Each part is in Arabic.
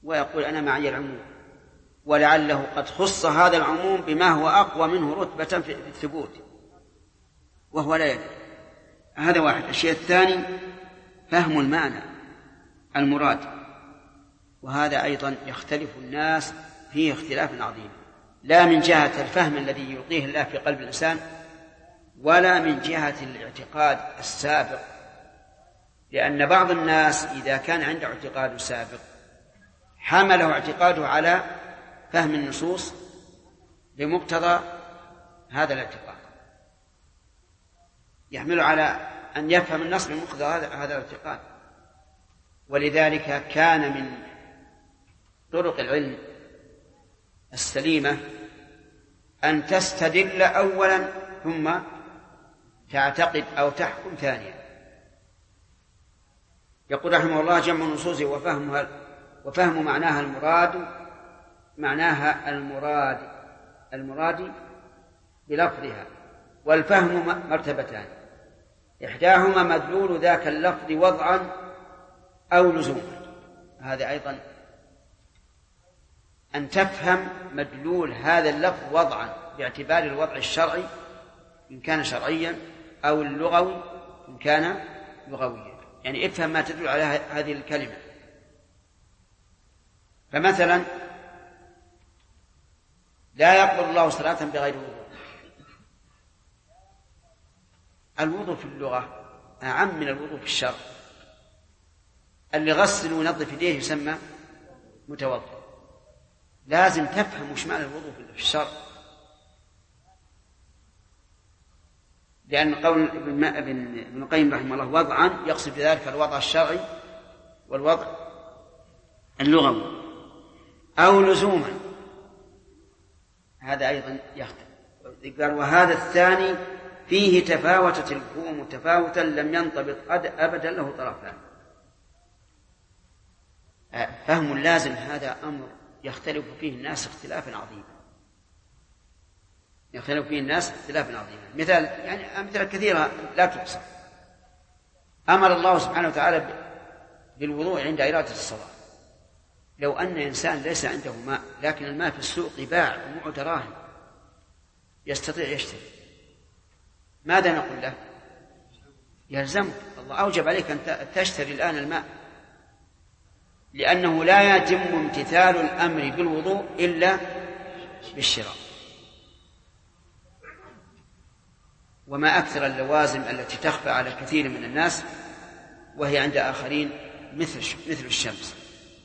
ويقول أنا معي العموم، ولعله قد خص هذا العموم بما هو أقوى منه رتبة في الثبوت وهو لا يدري. هذا واحد. الشيء الثاني فهم المعنى المراد، وهذا أيضا يختلف الناس فيه اختلاف عظيم، لا من جهة الفهم الذي يلقيه الله في قلب الإنسان ولا من جهة الاعتقاد السابق، لأن بعض الناس إذا كان عنده اعتقاد سابق حمله اعتقاده على فهم النصوص بمقتضى هذا الاعتقاد، يحمله على أن يفهم النص بمقتضى هذا الاعتقاد. ولذلك كان من طرق العلم السليمة أن تستدل أولا ثم تعتقد أو تحكم ثانيا. يقول رحمه الله: جمع النصوص وفهم معناها المراد بلفظها، والفهم مرتبتان، إحداهما مدلول ذاك اللفظ وضعا أو لزوما. هذا أيضا أن تفهم مدلول هذا اللفظ وضعا باعتبار الوضع الشرعي إن كان شرعيا أو اللغوي إن كان لغويا، يعني افهم ما تدل على هذه الكلمة. فمثلا لا يقبل الله صلاة بغير وضوء. الوضوء في اللغة أعم من الوضوء في الشرع. اللي غسل وينظف يديه يسمى متوضئ. لازم تفهم وش معنى الوضوء في الشرع، لأن قول ابن القيم رحمه الله وضعا يقصد بذلك الوضع الشرعي والوضع اللغوي، أو لزوما هذا أيضا يختلف. قال: وهذا الثاني فيه تفاوتت الفهوم تفاوتا لم ينطبق أبدا له طرفان. فهم اللازم هذا أمر يختلف فيه الناس اختلافا عظيما، مثال يعني أمثلة كثيرة لا تحصى. أمر الله سبحانه وتعالى بالوضوء عند إرادة الصلاة. لو أن إنسان ليس عنده ماء لكن الماء في السوق يباع ومعه دراهم يستطيع يشتري، ماذا نقول له؟ يلزمك، الله أوجب عليك أن تشتري الآن الماء، لأنه لا يتم امتثال الأمر بالوضوء إلا بالشراء. وما أكثر اللوازم التي تخفى على كثير من الناس وهي عند آخرين مثل الشمس.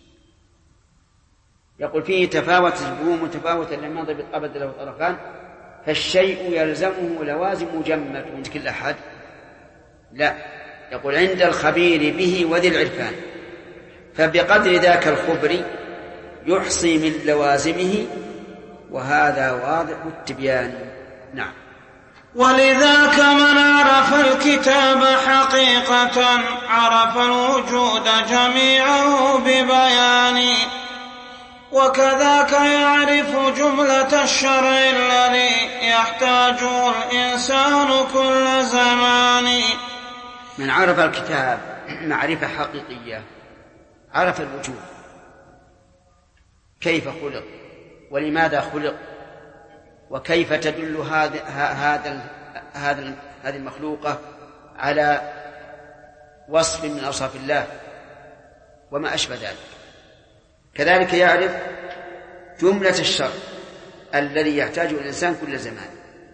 يقول: فيه تفاوت الفهوم متفاوتا لم ينضبط أبدا له طرفان، فالشيء يلزمه لوازم جمة. عند كل أحد لا، يقول عند الخبير به وذي العرفان، فبقدر ذاك الخبر يحصي من لوازمه، وهذا واضح التبيان. نعم. ولذاك من عرف الكتاب حقيقة عرف الوجود جميعه ببيان، وكذاك يعرف جملة الشرع الذي يحتاجه الإنسان كل زمان. من عرف الكتاب معرفة حقيقية عرف الوجود، كيف خلق ولماذا خلق وكيف تدل هذه المخلوقة على وصف من أوصاف الله وما أشبه ذلك. كذلك يعرف جملة الشرع الذي يحتاجه الإنسان كل زمان.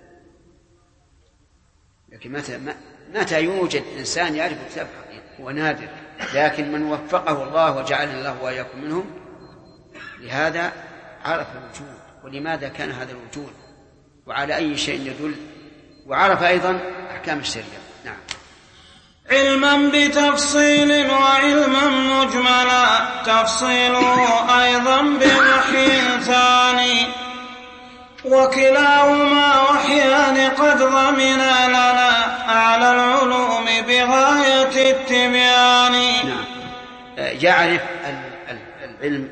لكن متى يوجد إنسان يعرف الكتاب حقيقي؟ هو نادر، لكن من وفقه الله وجعلنا الله وإياكم منهم لهذا عرف الوجود ولماذا كان هذا الوجود وعلى أي شيء يدل، وعرف أيضا أحكام الشريعة. نعم. علما بتفصيل وعلما مجملا، تفصيله أيضا بوحي ثاني، وكلاهما وحيان قد ضمنا لنا أعلى العلوم بغاية التبيان. نعم. يعرف العلم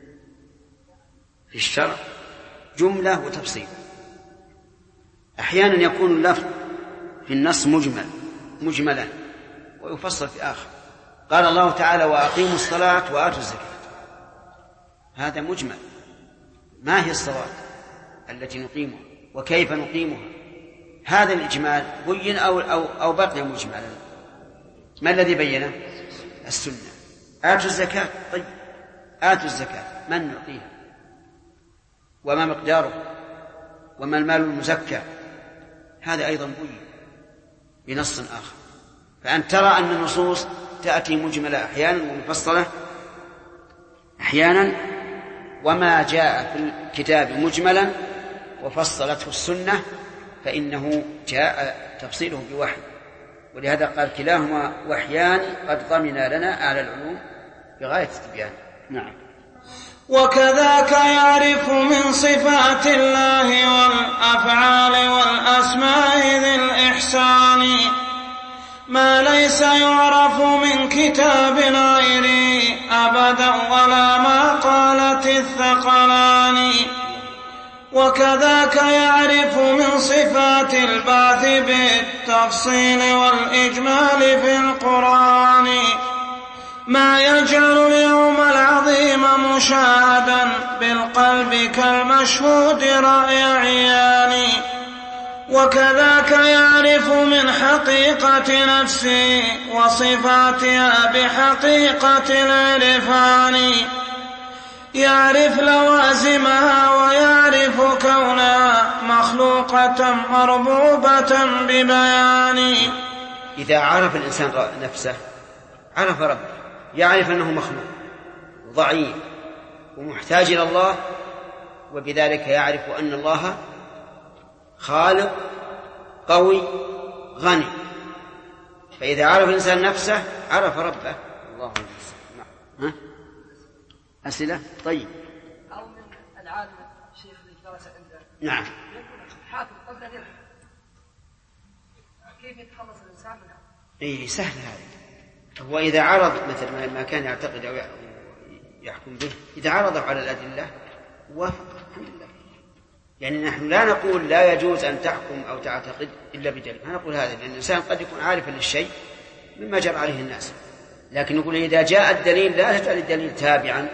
في الشرع جملة وتفصيل. أحيانا يكون اللفظ في النص مجملا ويفصل في آخر. قال الله تعالى: وأقيموا الصلاة وآتوا الزكاة، هذا مجمل. ما هي الصلاة التي نقيمها وكيف نقيمها؟ هذا الإجمال بين أو بقي مجملا. ما الذي بينه؟ السنة. آتوا الزكاة. طيب آتوا الزكاة من نعطيها وما مقداره وما المال المزكى؟ هذا أيضا بين بنص آخر. فأن ترى أن النصوص تأتي مجملة أحيانا ومفصلة أحيانا، وما جاء في الكتاب مجملا وفصلته السنة فإنه جاء تفصيله بوحي. ولهذا قال كلاهما وحيان قد ضمن لنا أعلى العلوم بغاية التبيان. نعم. وكذاك يعرف من صفات الله والأفعال والأسماء ذي الإحسان ما ليس يعرف من كتاب غيره أبدا ولا ما قالت الثقلان. وكذاك يعرف من صفات البعث بالتفصيل والإجمال في القرآن ما يجعل اليوم العظيم مشاهدا بالقلب كالمشهود رأي عيان. وكذاك يعرف من حقيقة نفسه وصفاتها بحقيقة العرفان يعرف لوازمها ويعرف كونها مخلوقة مربوبة ببيان. إذا عرف الإنسان نفسه عرف ربه، يعرف أنه مخلوق ضعيف ومحتاج إلى الله، وبذلك يعرف أن الله خالق قوي غني. فإذا عرف الإنسان نفسه عرف ربه. الله أكبر. أسئلة؟ طيب. أو من العالم شيخ الدراسة عنده. نعم. يكون حاكم قبل أن يحكم. كيف يتخلص الإنسان منها؟ إيه سهل هذا. هو إذا عرض مثل ما كان يعتقد أو يحكم به، إذا عرض على الأدلة وافق الحمد لله. يعني نحن لا نقول لا يجوز أن تحكم أو تعتقد إلا بدليل، ما نقول هذا، لأن الإنسان قد يكون عارفا للشيء مما جرى عليه الناس، لكن نقول إذا جاء الدليل لا تجعل الدليل تابعا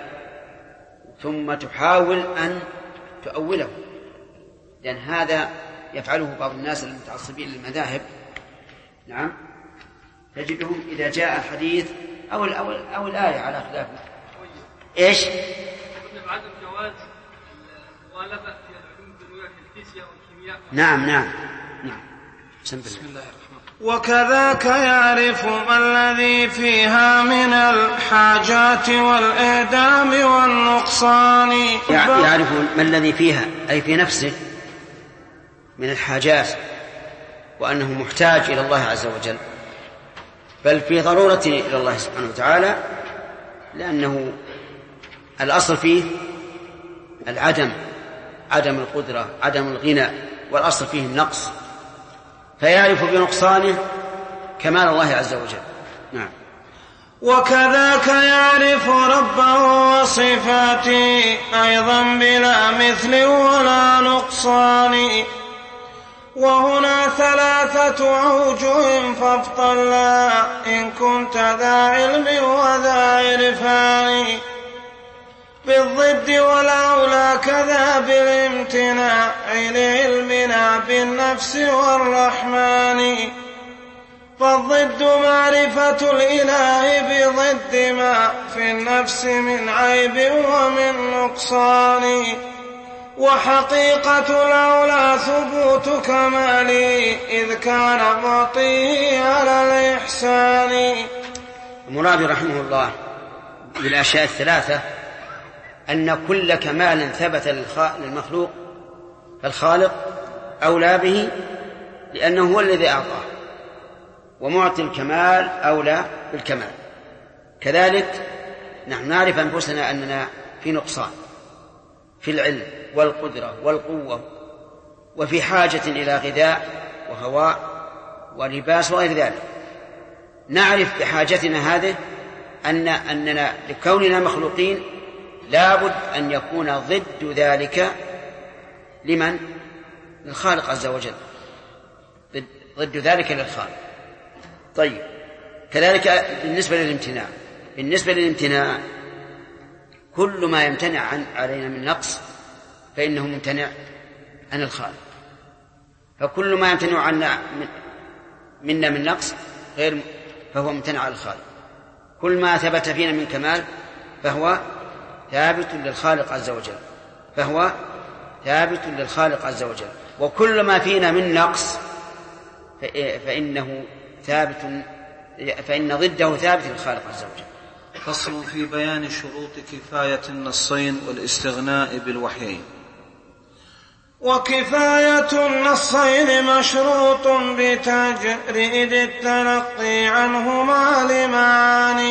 ثم تحاول أن تؤوله، لأن هذا يفعله بعض الناس المتعصبين للمذاهب. نعم. تجدهم إذا جاء الحديث أو الآية على خلافه إيش؟ عدم جواز المغالبة في العلوم الدنيوية في الفيزياء والكيمياء. نعم. بسم الله الرحمن. وكذاك يعرف ما الذي فيها من الحاجات والإعدام والنقصان. يعرف ما الذي فيها أي في نفسه من الحاجات، وأنه محتاج إلى الله عز وجل، بل في ضرورة إلى الله سبحانه وتعالى، لأنه الأصل فيه العدم، عدم القدرة، عدم الغنى، والأصل فيه النقص، فيعرف بنقصانه كمال الله عز وجل. نعم. وكذاك يعرف ربه وصفاته أيضا بلا مثل ولا نقصان. وهنا ثلاثة أوجه فافطلا إن كنت ذا علم وذا عرفان. بالضد والأولى كذا بالامتناع لعلمنا بالنفس والرحمن. فالضد معرفة الإله بضد ما في النفس من عيب ومن نقصان. وحقيقة الأولى ثبوت كماله إذ كان معطيه على الإحسان. المراد رحمه الله بالأشياء الثلاثة أن كل كمال ثبت للمخلوق فالخالق أولى به، لأنه هو الذي أعطاه، ومعطي الكمال أولى بالكمال. كذلك نحن نعرف أنفسنا أننا في نقصان في العلم والقدرة والقوة، وفي حاجة إلى غذاء وهواء ولباس وغير ذلك. نعرف بحاجتنا هذه أننا لكوننا مخلوقين لابد أن يكون ضد ذلك لمن؟ للخالق عز وجل، ضد ذلك للخالق. طيب. كذلك بالنسبة للامتناع كل ما يمتنع علينا من نقص فإنه ممتنع عن الخالق، فكل ما يمتنع عنا منا من نقص فهو ممتنع عن الخالق. كل ما ثبت فينا من كمال فهو ثابت للخالق عز وجل، وكل ما فينا من نقص فإن ضده ثابت للخالق عز وجل. فصل في بيان شروط كفاية النصين والاستغناء بالوحيين. وكفاية النصين مشروط بتجريد التلقي عنهما لمعاني،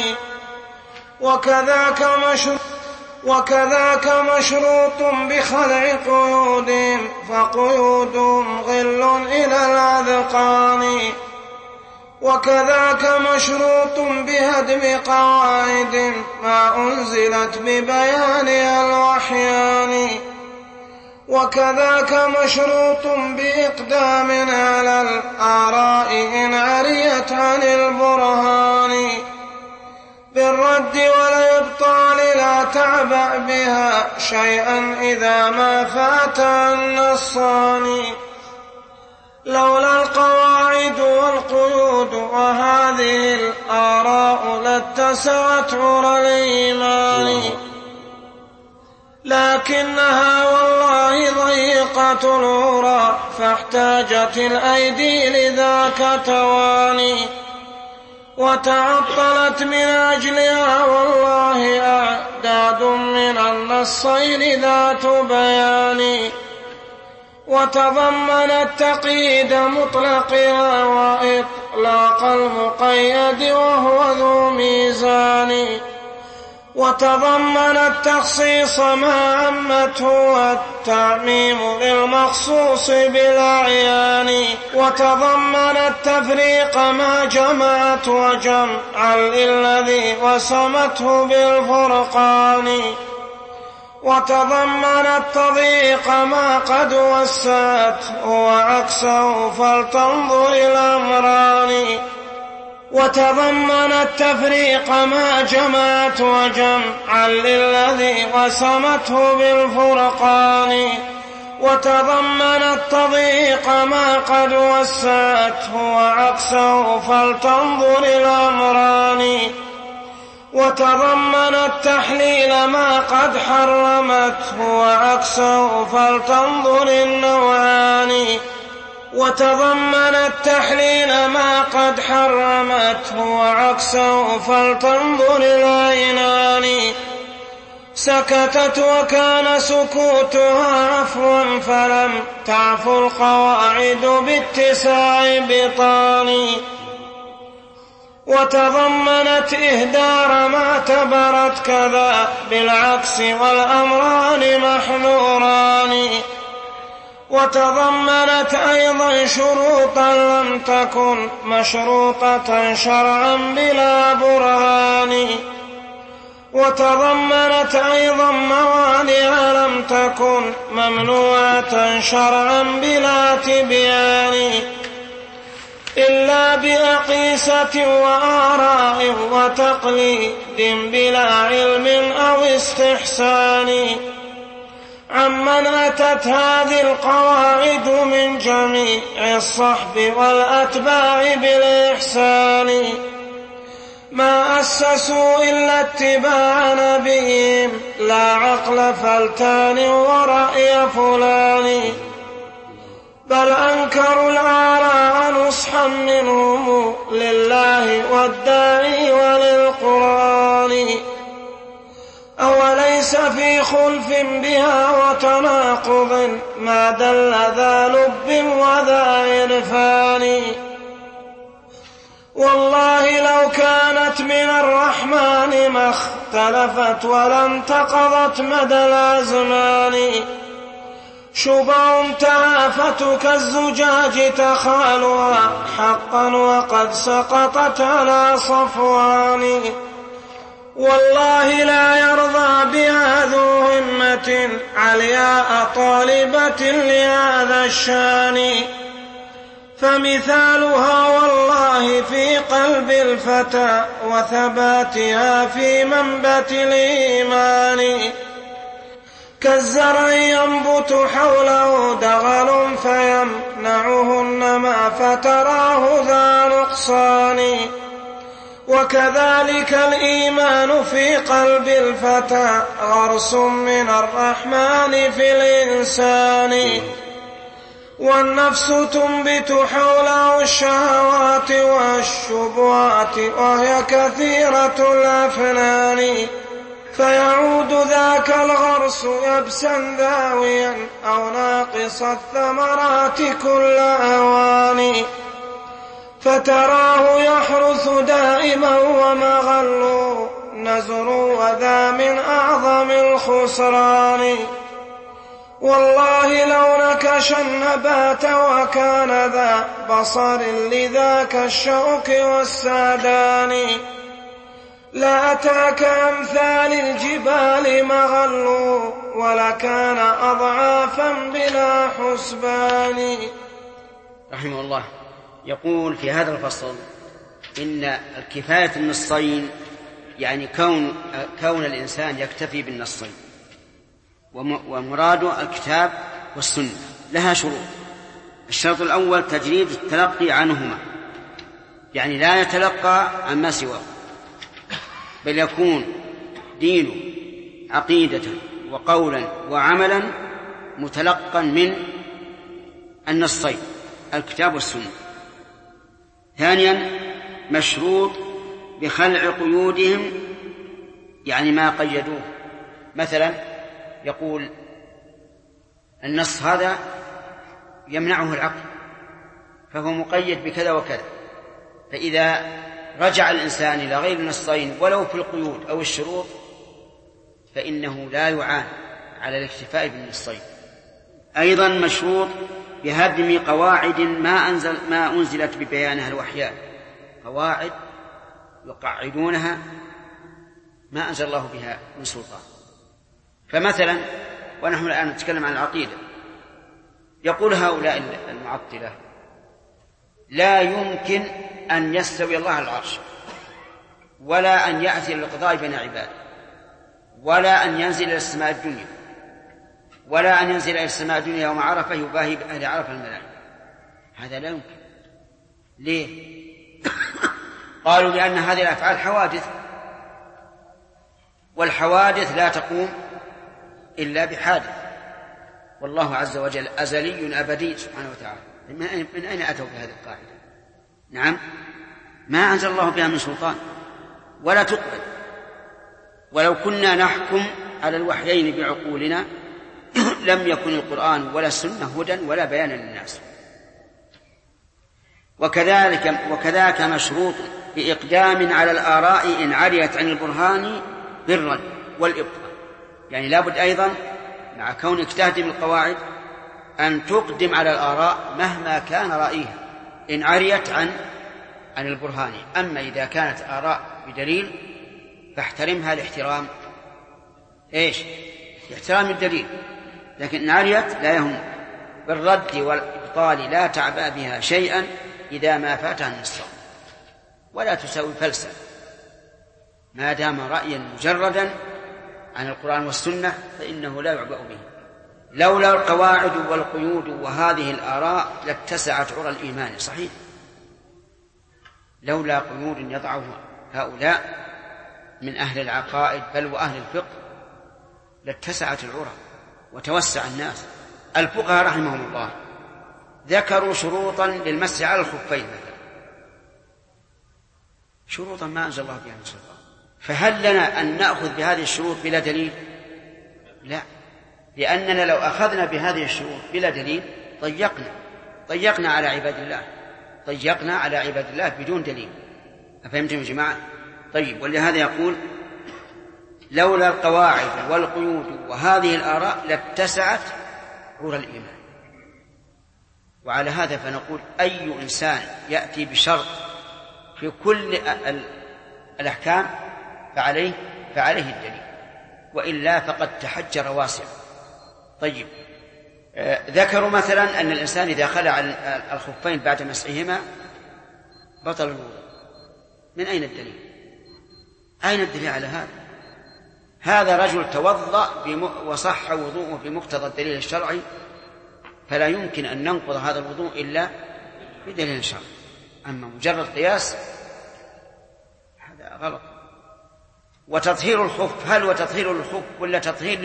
وكذاك مشروط بخلع قيودهم، فقيودهم غل إلى الأذقان، وكذاك مشروط بهدم قواعد ما أنزلت ببيانها الوحيان، وكذاك مشروط بإقدام على الآراء إن عريت عن البرهان، بالرد والإبطال لا تعبأ بها شيئا إذا ما فات النصان، لولا القواعد والقيود وهذه الآراء لاتسعت عرى الإيمان، لكنها والله ضيقة العرى فاحتاجت الأيدي لذاك تواني، وتعطلت من أجلها والله أعداد من النصين ذات بيان، وتضمنت تقييد مطلقها وإطلاق المقيد وهو ذو ميزان، وتضمنت تخصيص ما عمته والتعميم للمخصوص بالأعيان، وتضمنت تفريق ما جمعت وجمعا للذي وسمته بالفرقان، وتضمنت تضييق ما قد وسعته وعكسه فلتنظر الأمران، وتضمنت تفريق ما جمعت وجمعا للذي وسمته بالفرقان، وتضمنت تضييق ما قد وسعته وعكسه فلتنظر الأمران، وتضمنت تحليل ما قد حرمته وعكسه فلتنظر النوعان، وتضمنت تحليل ما قد حرمته وعكسه فلتنظر العينان، سكتت وكان سكوتها عفوا فلم تعفو القواعد باتساع بطان، وتضمنت إهدار ما اعتبرت كذا بالعكس والأمران محذوران، وتضمنت أيضا شروطا لم تكن مشروطة شرعا بلا برهان، وتضمنت أيضا موانع لم تكن ممنوعة شرعا بلا تبيان، إلا بأقيسة وآراء وتقليد بلا علم أو استحسان، عمن أتت هذه القواعد من جميع الصحب والأتباع بالإحسان، ما أسسوا إلا اتباع نبيهم لا عقل فلتان ورأي فلان، بل أنكروا الآراء نصحا منهم لله والداعي وللقرآن، أوليس في خلف بها وتناقض ما دل ذا لب وذا عرفان، والله لو كانت من الرحمن ما اختلفت ولم تقضت مدى الأزمان، شبع تعافت كالزجاج تخالها حقا وقد سقطت على صفوان، والله لا يرضى بها ذو همة علياء طالبة لهذا الشان، فمثالها والله في قلب الفتى وثباتها في منبت الإيمان، كالزرع ينبت حوله دغل فيمنعه النمى فتراه ذا نقصان، وكذلك الإيمان في قلب الفتى غرس من الرحمن في الإنسان، والنفس تنبت حوله الشهوات والشبهات وهي كثيرة الأفنان، فيعود ذاك الغرس يبسا ذاويا أو ناقص الثمرات كل أوان، فتراه يحرث دائما ومغل نزر وذا من أعظم الخسران، والله لو نكش النبات وكان ذا بصر لذاك الشوك والسادان، لأتاك أمثال الجبال مغل ولكان أضعافا بلا حسبان. رحمه الله يقول في هذا الفصل إن الكفاية النصين يعني كون الإنسان يكتفي بالنصين، ومراد الكتاب والسنة لها شروط. الشرط الأول تجريد التلقي عنهما، يعني لا يتلقى عما سواه، بل يكون دينه عقيدة وقولا وعملا متلقا من النصين الكتاب والسنة. ثانيا مشروط بخلع قيودهم، يعني ما قيدوه، مثلا يقول النص هذا يمنعه العقل فهو مقيد بكذا وكذا، فإذا رجع الإنسان إلى غير النصين ولو في القيود أو الشروط فإنه لا يعان على الاكتفاء بالنصين. أيضا مشروط بهدم قواعد ما أنزلت ببيانها الوحيان، قواعد يقعدونها ما أنزل الله بها من سلطان. فمثلا ونحن الآن نتكلم عن العقيدة، يقول هؤلاء المعطلة لا يمكن أن يستوي الله على العرش، ولا أن يأتي للقضاء بين عباده، ولا أن ينزل إلى السماء الدنيا، ولا أن ينزل إلى السماء الدنيا يوم عرفة يباهي بأهل عرفة الملائكة. هذا لا يمكن. ليه؟ قالوا لأن هذه الأفعال حوادث، والحوادث لا تقوم إلا بحادث، والله عز وجل أزلي أبدي سبحانه وتعالى. من أين أتوا بهذه القاعدة؟ نعم، ما أنزل الله بها من سلطان ولا تقبل. ولو كنا نحكم على الوحيين بعقولنا لم يكن القرآن ولا السنة هدى ولا بيانا للناس. وكذاك مشروط بإقدام على الآراء إن عريت عن البرهان بالرد والإبطال، يعني لابد أيضا مع كونك تهدم القواعد أن تقدم على الآراء مهما كان رأيها إن عريت عن البرهان. أما إذا كانت آراء بدليل فاحترمها لاحترام احترام الدليل، لكن إن عريت لا يهم بالرد والإبطال لا تعبأ بها شيئا إذا ما فاتها النصران، ولا تساوي فلسا ما دام رأيا مجردا عن القرآن والسنة فإنه لا يعبأ به. لولا القواعد والقيود وهذه الآراء لاتسعت عرى الإيمان. صحيح، لولا قيود يضعها هؤلاء من أهل العقائد بل وأهل الفقه لاتسعت العرى وتوسع الناس. الفقهاء رحمهم الله ذكروا شروطا للمسح على الخفين مثلا، شروطا ما أنزل الله بها من سلطان، فهل لنا أن نأخذ بهذه الشروط بلا دليل؟ لا، لأننا لو أخذنا بهذه الشروط بلا دليل ضيقنا على عباد الله بدون دليل. أفهمتم يا جماعة؟ طيب، ولهذا يقول لولا القواعد والقيود وهذه الآراء لاتسعت عرى الإيمان. وعلى هذا فنقول أي إنسان يأتي بشرط في كل الأحكام فعليه الدليل، وإلا فقد تحجر واسع. طيب، ذكروا مثلا أن الإنسان إذا خلع الخفين بعد مسحهما بطل الوضوء. من أين الدليل؟ أين الدليل على هذا؟ هذا رجل توضأ وصح وضوءه بمقتضى الدليل الشرعي، فلا يمكن أن ننقض هذا الوضوء إلا بدليل شرعي. أما مجرد قياس هذا غلط. وتطهير الخف، هل هو تطهير الخف ولا تطهير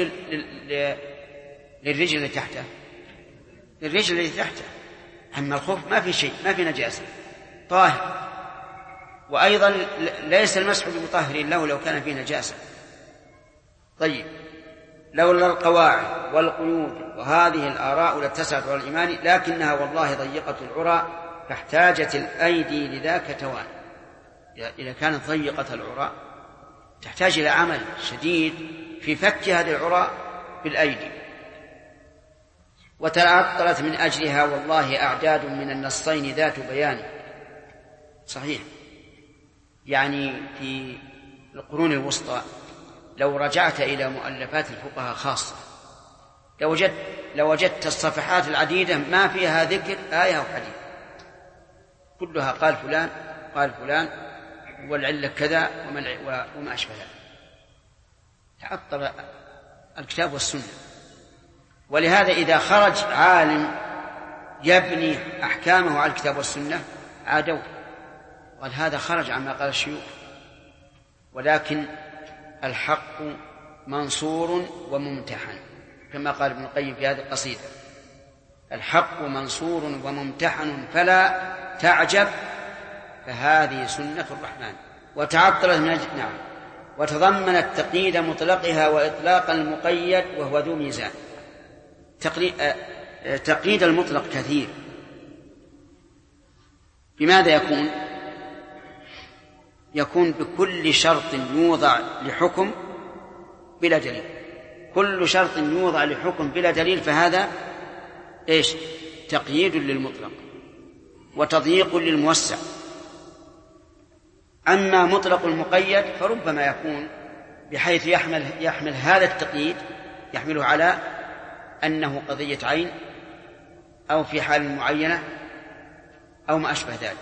للرجل اللي تحته؟ للرجل اللي تحته. أما الخف ما في شيء، ما في نجاسة، طاهر. وأيضا ليس المسح بمطهر له لو كان فيه نجاسة. طيب، لولا القواعد والقيود وهذه الآراء لاتسعت على الإيمان، لكنها والله ضيقة العرى فاحتاجت الأيدي لذاك توان. إذا كانت ضيقة العرى تحتاج إلى عمل شديد في فك هذه العرى بالأيدي. وتعطلت من أجلها والله أعداد من النصين ذات بيان. صحيح، يعني في القرون الوسطى لو رجعت إلى مؤلفات الفقهاء خاصة لوجدت الصفحات العديدة ما فيها ذكر آية أو حديث، كلها قال فلان قال فلان والعلة كذا وما أشبه ذلك. تعطل الكتاب والسنة. ولهذا إذا خرج عالم يبني أحكامه على الكتاب والسنة عادوا، قال هذا خرج عما قال الشيوخ. ولكن الحق منصور وممتحن، كما قال ابن القيم في هذه القصيدة: الحق منصور وممتحن فلا تعجب فهذه سنة الرحمن. وتعطلت من أجل نعم، وتضمنت تقييد مطلقها وإطلاق المقيد وهو ذو ميزان. تقييد المطلق كثير. بماذا يكون بكل شرط يوضع لحكم بلا دليل. كل شرط يوضع لحكم بلا دليل فهذا إيش؟ تقييد للمطلق وتضييق للموسع. أما مطلق المقيد فربما يكون بحيث يحمل هذا التقييد، يحمله على أنه قضية عين أو في حال معينة أو ما أشبه ذلك.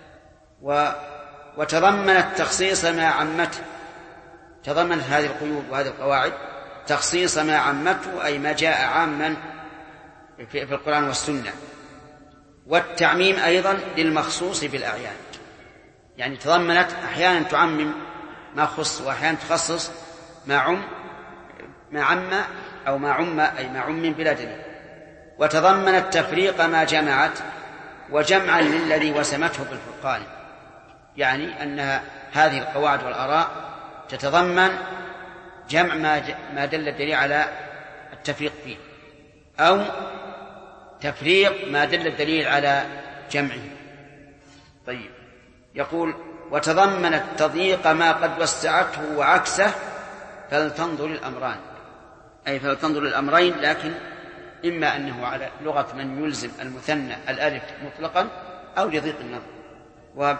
وتضمنت تخصيص ما عمته، تضمنت هذه القيود وهذه القواعد تخصيص ما عمته، أي ما جاء عاما في القرآن والسنة، والتعميم أيضا للمخصوص بالأعيان. يعني تضمنت أحيانا تعمم ما خص، وأحيانا تخصص ما عم أو ما عم، أي ما عم بلا دليل. وتضمنت تفريق ما جمعت وجمعا للذي وسمته بالفرقان، يعني أن هذه القواعد والآراء تتضمن جمع ما دل الدليل على التفريق فيه، أو تفريق ما دل الدليل على جمعه. طيب، يقول: وتضمنت تضييق ما قد وسعته وعكسه فلتنظر الأمران، أي فلتنظر الأمرين، لكن إما أنه على لغة من يلزم المثنى الألف مطلقا أو لضيق النظم.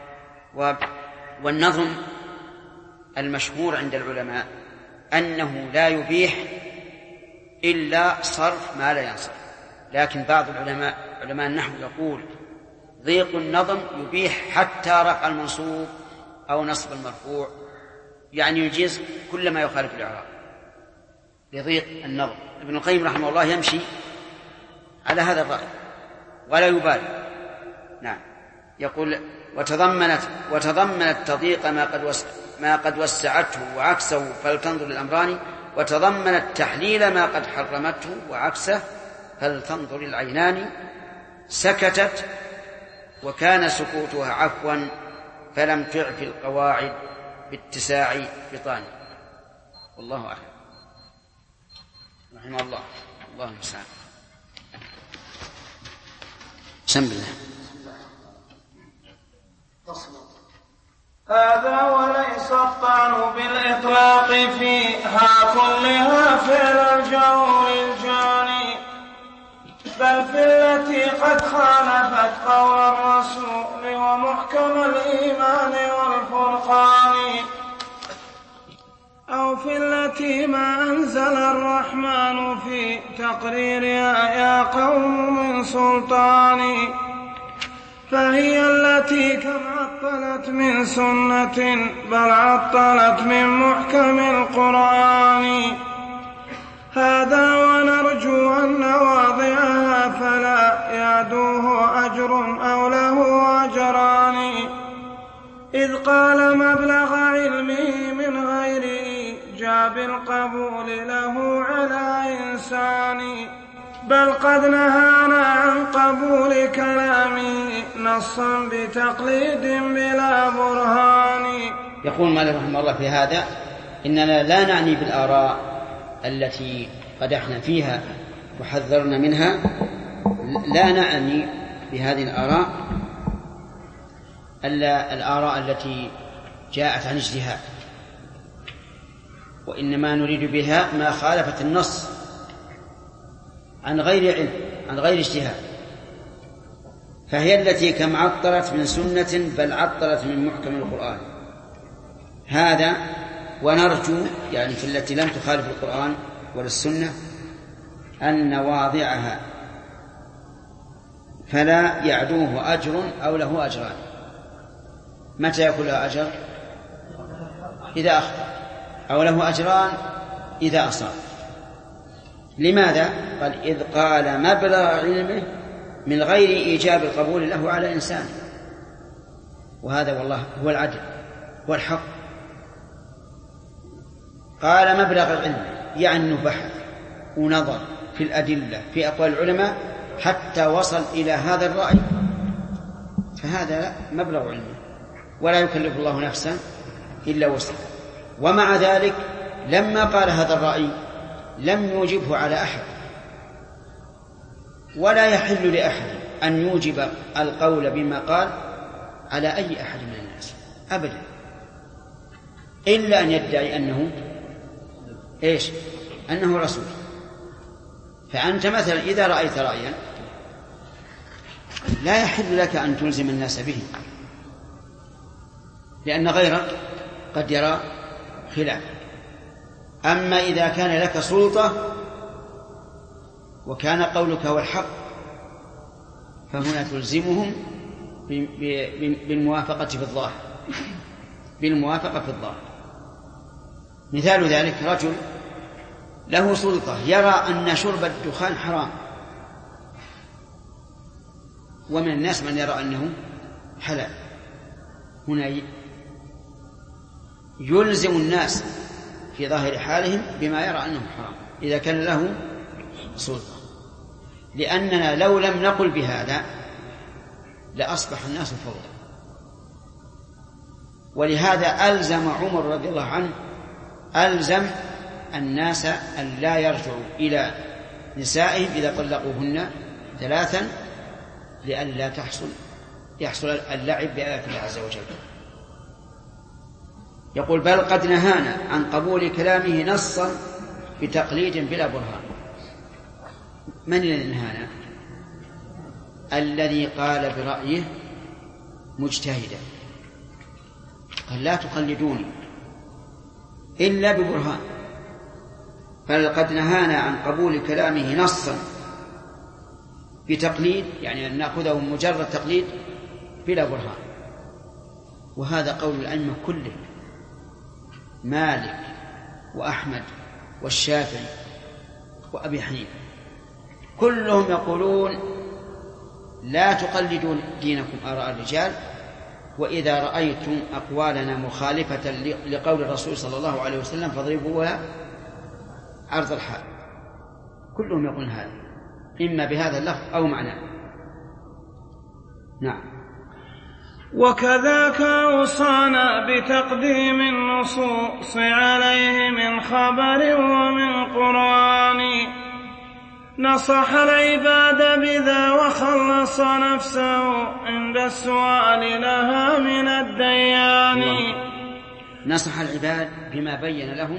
والنظم المشهور عند العلماء أنه لا يبيح إلا صرف ما لا ينصرف، لكن بعض علماء النحو يقول ضيق النظم يبيح حتى رفع المنصوب أو نصب المرفوع، يعني يجيز كل ما يخالف الإعراب لضيق النظم. ابن القيم رحمه الله يمشي على هذا الرأي ولا يبالي. نعم، يقول: وتضمنت تضييق ما قد وسعته وعكسه فلتنظر الأمران، وتضمنت تحليل ما قد حرمته وعكسه فلتنظر العينان. سكتت وكان سكوتها عفوا فلم تعف القواعد باتساع بطان. والله أعلم. رحمه الله. الله المستعان. بسم الله. هذا وليس الطعن بالإطلاق فيها كلها فعل الجور الجاني، بل في التي قد خالفت قول الرسول ومحكم الإيمان والفرقان. أو في التي ما أنزل الرحمن في تقريرها يا قوم من سلطان، فهي التي كم عطلت من سنة بل عطلت من محكم القرآن. هذا ونرجو أن واضعها فلا يعدوه أجر أو له أجران، إذ قال مبلغ علمه من غير إيجاب القبول له على إنسان، بل قد نهانا عن قبول كلامه نصا بتقليد بلا برهان. يقول مالك رحمه الله في هذا: إننا لا نعني بالآراء التي قدحنا فيها وحذرنا منها، لا نعني بهذه الآراء التي جاءت عن اجتهاد، وإنما نريد بها ما خالفت النص عن غير علم عن غير اجتهاد، فهي التي كم عطلت من سنة بل عطلت من محكم القرآن. هذا ونرجو يعني في التي لم تخالف القرآن ولا السنة أن واضعها فلا يعدوه أجر أو له أجران. متى يكون له أجر؟ إذا أخطأ، أو له أجران إذا أصاب. لماذا؟ قال: إذ قال مبلغ علمه من غير إيجاب القبول له على إنسان. وهذا والله هو العدل هو الحق. قال مبلغ العلم يعني أنه بحث ونظر في الأدلة في أقوال العلماء حتى وصل إلى هذا الرأي، فهذا مبلغ علمه، ولا يكلف الله نفسا إلا وسعها. ومع ذلك لما قال هذا الرأي لم يوجبه على أحد، ولا يحل لأحد أن يوجب القول بما قال على أي أحد من الناس أبدا، إلا أن يدعي أنه أنه رسول. فأنت مثلا إذا رأيت رأيا لا يحل لك أن تلزم الناس به، لأن غيرك قد يرى خلافه. أما إذا كان لك سلطة وكان قولك هو الحق فهنا تلزمهم بالموافقة في الظاهر، بالموافقة في الظاهر. مثال ذلك رجل له سلطة يرى أن شرب الدخان حرام، ومن الناس من يرى أنه حلال، هنا يلزم الناس في ظاهر حالهم بما يرى أنه حرام إذا كان له سلطة، لأننا لو لم نقل بهذا لأصبح الناس فوضى. ولهذا ألزم عمر رضي الله عنه ألزم الناس أن لا يرجعوا إلى نسائهم إذا طلقوهن 3 لئلا يحصل اللعب بآيات الله عز وجل. يقول: بل قد نهانا عن قبول كلامه نصا بتقليد بلا برهان. من الذي نهانا؟ الذي قال برأيه مجتهدا، قال: لا تقلدوني إلا ببرهان. بل قد نهانا عن قبول كلامه نصا بتقليد، يعني أن نأخذه مجرد تقليد بلا برهان. وهذا قول الأئمة كلهم، مالك وأحمد والشافعي وأبي حنيفة، كلهم يقولون: لا تقلدوا دينكم آراء الرجال، وإذا رأيتم أقوالنا مخالفة لقول الرسول صلى الله عليه وسلم فاضربوها عرض الحال. كلهم يقولون هذا إما بهذا اللفظ أو معناه. نعم. وكذاك أوصانا بتقديم النصوص عليه من خبر ومن قرآن، نصح العباد بذا وخلص نفسه عند السؤال لها من الديان. نصح العباد بما بين لهم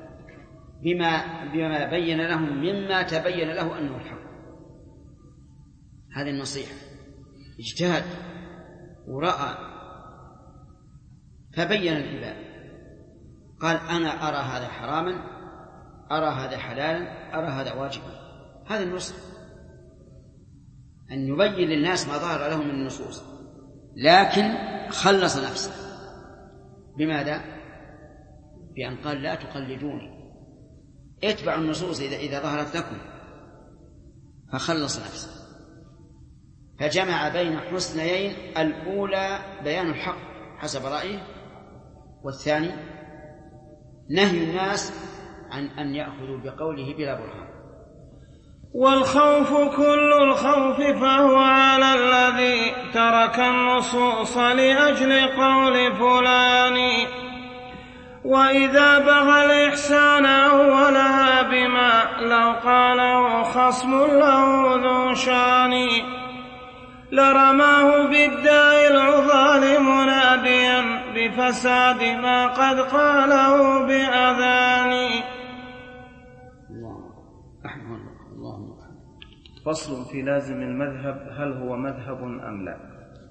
مما تبين له أنه الحق. هذه النصيحة، اجتهد ورأى فبين العباد، قال أنا أرى هذا حراما، أرى هذا حلالا، أرى هذا واجبا. هذا النصح، أن يبين للناس ما ظهر لهم من النصوص، لكن خلص نفسه. بماذا؟ بأن قال لا تقلدوني، اتبعوا النصوص إذا ظهرت لكم، فخلص نفسه. فجمع بين حسنيين: الأولى بيان الحق حسب رأيه، والثاني نهي الناس عن أن يأخذوا بقوله بلا برهان. والخوف كل الخوف فهو على الذي ترك النصوص لأجل قول فلان، وإذا بغى الإحسان أولها بما لو قاله خصم له ذو شان، لرماه بالداء العضال مناديا بفساد ما قد قاله بأذان. فصل في لازم المذهب، هل هو مذهب أم لا؟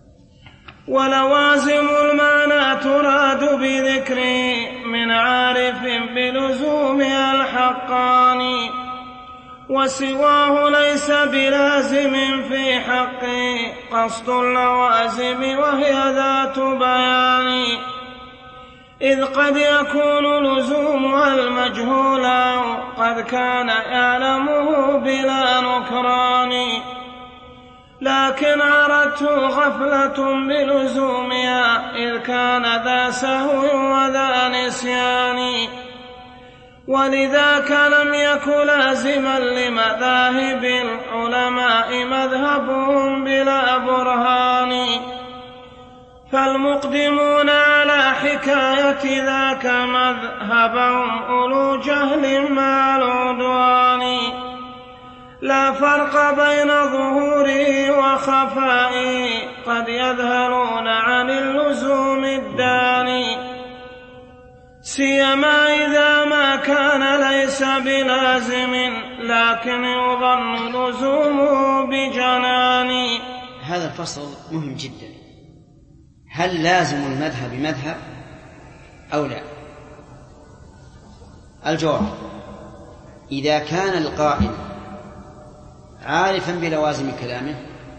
ولوازم المعنى تراد بذكره من عارف بلزومها الحقان، وسواه ليس بلازم في حقه قصد اللوازم وهي ذات بيان، إذ قد يكون لزومها المجهولا قد كان يعلمه بلا نكران، لكن عرته غفلة بلزومها إذ كان ذا سهو وذا نسيان، ولذاك لم يكن لازما لمذاهب العلماء مذهبهم بلا برهان، فالمقدمون على حكاية ذاك مذهبهم أولو جهل مع العدوان، لا فرق بين ظهوره وخفائه قد يذهلون عن اللزوم الداني، سيما إذا ما كان ليس بلازم لكن يظن لزومه بجنان. هذا الفصل مهم جدا. هل لازم المذهب مذهب أو لا؟ الجواب: إذا كان القائل عارفا بلوازم كلامه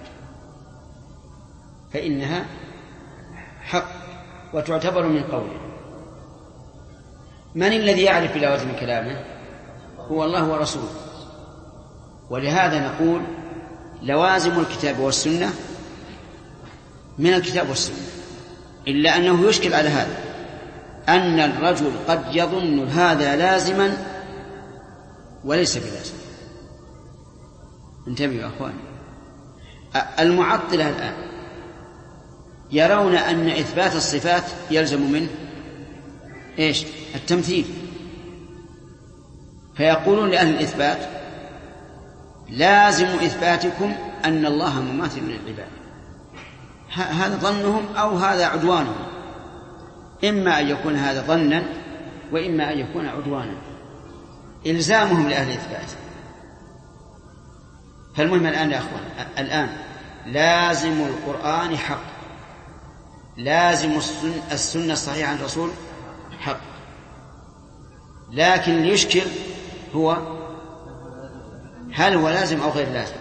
فإنها حق وتعتبر من قوله. من الذي يعرف بلوازم كلامه؟ هو الله ورسوله. ولهذا نقول لوازم الكتاب والسنة من الكتاب والسنة، إلا أنه يشكل على هذا أن الرجل قد يظن هذا لازما وليس بلازم. انتبهوا يا أخوان، المعطلة الآن يرون أن إثبات الصفات يلزم منه إيش؟ التمثيل، فيقولون لأهل الإثبات لازم إثباتكم أن الله مماثل للعباد. هذا ظنهم أو هذا عدوانهم، إما أن يكون هذا ظنا وإما أن يكون عدوانا، إلزامهم لأهل الإثبات. فالمهم الآن يا أخوان، الآن لازم القرآن حق، لازم السنة الصحيحة عن الرسول حق، لكن اللي يشكل هو هل هو لازم أو غير لازم،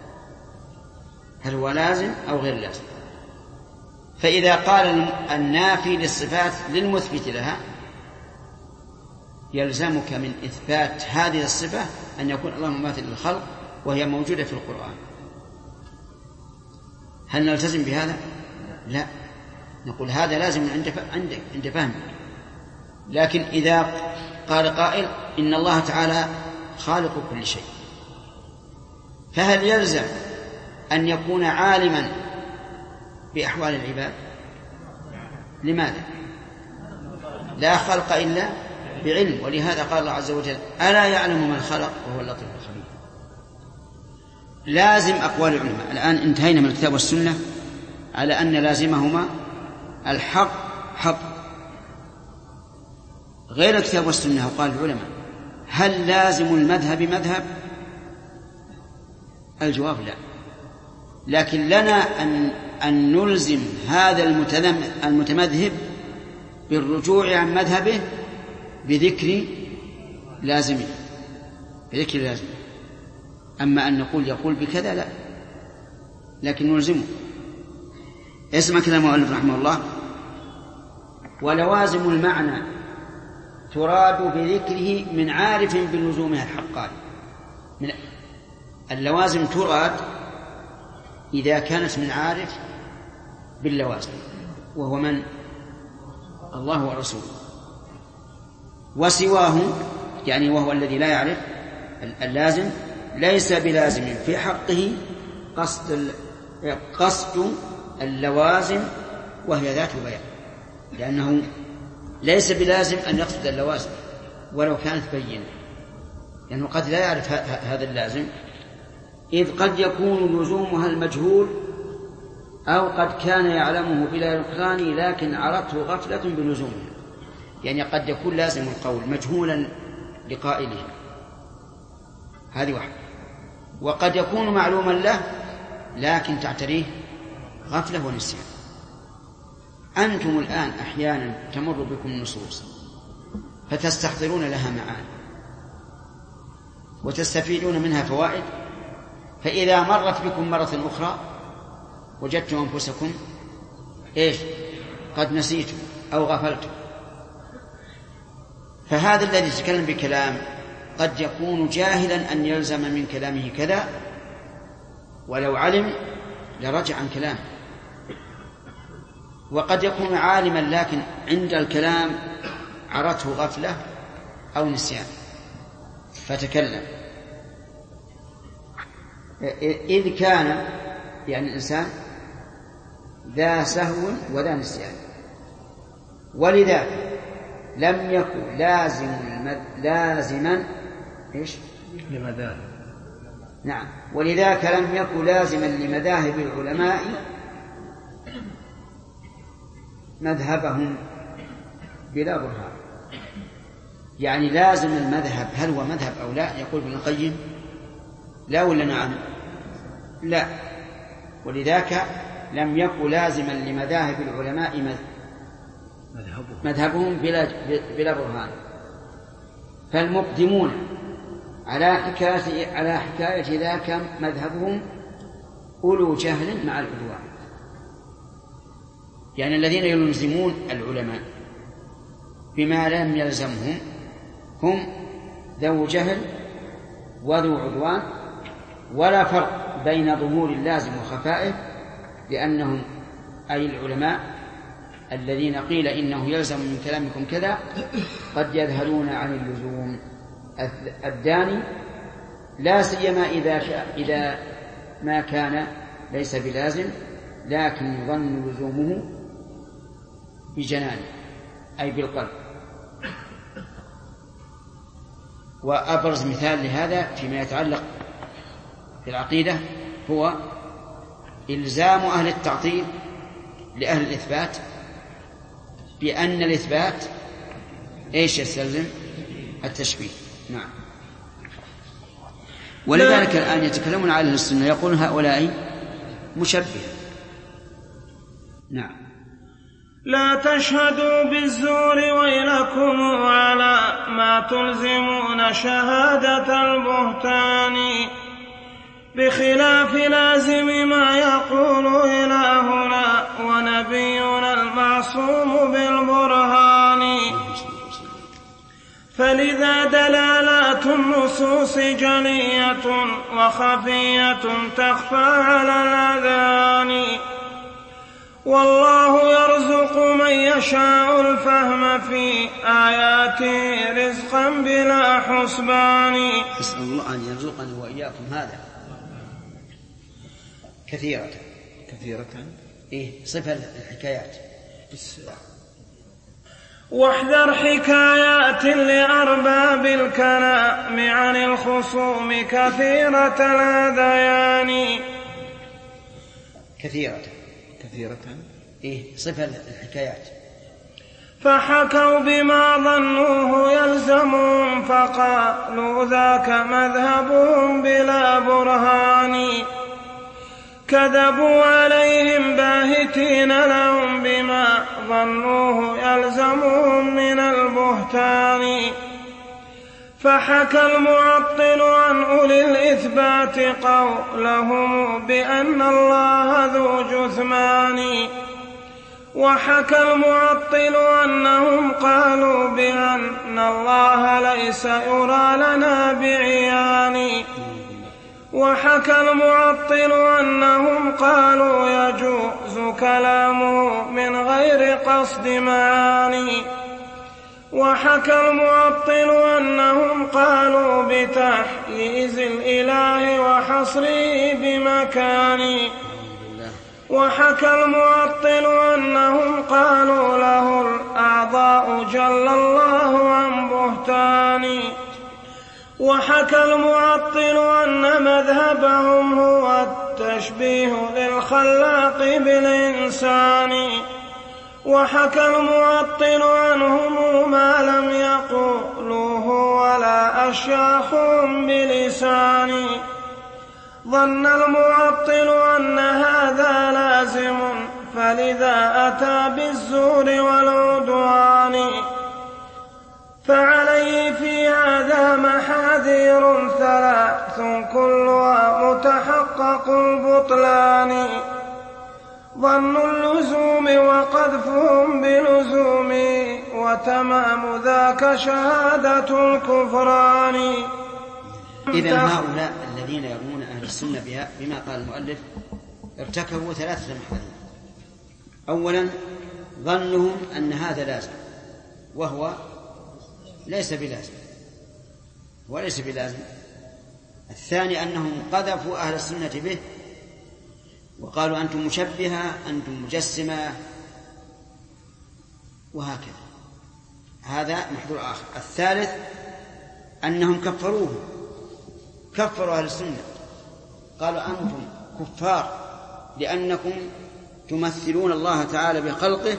هل هو لازم أو غير لازم. فإذا قال النافي للصفات للمثبت لها يلزمك من إثبات هذه الصفة أن يكون الله مماثل للخلق وهي موجودة في القرآن. هل نلتزم بهذا؟ لا، نقول هذا لازم عند فهمك. لكن إذا قال قائل إن الله تعالى خالق كل شيء، فهل يلزم أن يكون عالما بأحوال العباد؟ لماذا؟ لا خلق إلا بعلم، ولهذا قال الله عز وجل ألا يعلم من خلق وهو اللطيف الخبير. لازم أقوال العلماء. الآن انتهينا من الكتاب والسنة على أن لازمهما الحق حق. غير الكتاب والسنة وقال العلماء هل لازم المذهب مذهب؟ الجواب لا، لكن لنا أن نلزم هذا المتمذهب بالرجوع عن مذهبه بذكر لازمه، أما أن نقول يقول بكذا لا، لكن نلزمه. اسمع كلام المؤلف رحمه الله: ولوازم المعنى تراد بذكره من عارف بلزومها الحقاني. اللوازم تراد إذا كانت من عارف باللوازم، وهو من؟ الله ورسوله. وسواه يعني وهو الذي لا يعرف اللازم ليس بلازم في حقه قصد اللوازم وهي ذات بيان، لأنه ليس بلازم أن يقصد اللوازم ولو كانت بينة، لأنه قد لا يعرف هذا اللازم، إذ قد يكون لزومها المجهول، أو قد كان يعلمه بلا نكران لكن عرته غفلة بلزومه. يعني قد يكون لازم القول مجهولا لقائله، هذه واحدة. وقد يكون معلوما له لكن تعتريه غفلة ونسيان. أنتم الآن أحيانا تمر بكم النصوص فتستحضرون لها معاني وتستفيدون منها فوائد، فإذا مرت بكم مرة أخرى وجدتم أنفسكم قد نسيتم أو غفلتم. فهذا الذي يتكلم بكلام قد يكون جاهلا أن يلزم من كلامه كذا، ولو علم لرجع عن كلامه. وقد يكون عالما لكن عند الكلام عرته غفلة أو نسيان فتكلم. إذ كان يعني الإنسان ذا سهو وذا نسيان، ولذلك لم يكن لازما لمذاهب. نعم، ولذلك لم يكن لازما لمذاهب العلماء مذهبهم بلا برهان. يعني لازم المذهب هل هو مذهب أو لا؟ يقول ابن القيم لا ولا نعم؟ لا. ولذلك لم يكن لازما لمذاهب العلماء مذهبهم بلا برهان. فالمقدمون على حكاية ذاك مذهبهم أولو جهل مع العدوان. يعني الذين يلزمون العلماء بما لم يلزمهم هم ذو جهل وذو عدوان، ولا فرق بين ظهور اللازم وخفائه، لأنهم أي العلماء الذين قيل إنه يلزم من كلامكم كذا قد يذهلون عن اللزوم الداني، لا سيما إذا ما كان ليس بلازم لكن يظن لزومه بجنان أي بالقلب. وأبرز مثال لهذا فيما يتعلق بالعقيدة هو إلزام أهل التعطيل لأهل الإثبات بأن الإثبات يستلزم التشبيه. نعم. ولذلك الآن يتكلمون على أهل السنة يقولون هؤلاء مشبه. نعم. لا تشهدوا بالزور ويلكم على ما تلزمون شهادة البهتان، بخلاف لازم ما يقول إلهنا ونبينا المعصوم بالبرهان. فلذا دلالات النصوص جلية وخفية تخفى على الأذهان، والله يرزق من يشاء الفهم في آياته رزقا بلا حسبان. أسأل الله أن يرزقني وإياكم هذا كثيرة. صفة الحكايات. واحذر حكايات لأرباب الكلام عن الخصوم كثيرة الهذيان. كثيرة صفة الحكايات. فحكوا بما ظنوه يلزمهم فقالوا ذاك مذهبهم بلا برهان، كذبوا عليهم باهتين لهم بما ظنوه يلزمهم من البهتان. فحكى المعطل عن أولي الإثبات قولهم بأن الله ذو جثمان، وحكى المعطل أنهم قالوا بأن الله ليس يرى لنا بعيان، وحكى المعطل أنهم قالوا يجوز كلامه من غير قصد معاني، وحكى المعطل أنهم قالوا بتحييز الإله وحصره بمكان، وحكى المعطل أنهم قالوا له الأعضاء جل الله عن بهتان، وحكى المعطل أن مذهبهم هو التشبيه للخلاق بالإنسان، وحكى المعطل عنهم ما لم يقولوه ولا أشياخهم بلسان. ظن المعطل أن هذا لازم فلذا أتى بالزور والعدوان، فعليه في هذا محاذير ثلاث كلها متحقق البطلان: ظن اللزوم وقذفهم بلزوم، وتمام ذاك شهادة الكفران. إذن هؤلاء الذين يرمون أهل السنة بما قال المؤلف ارتكبوا ثلاثة محاذير. أولا ظنهم أن هذا لازم وهو ليس بلازم وليس بلازم. الثاني أنهم قذفوا أهل السنة به وقالوا أنتم مشبهة، أنتم مجسمة، وهكذا، هذا محذور آخر. الثالث أنهم كفروا أهل السنة، قالوا أنتم كفار لأنكم تمثلون الله تعالى بخلقه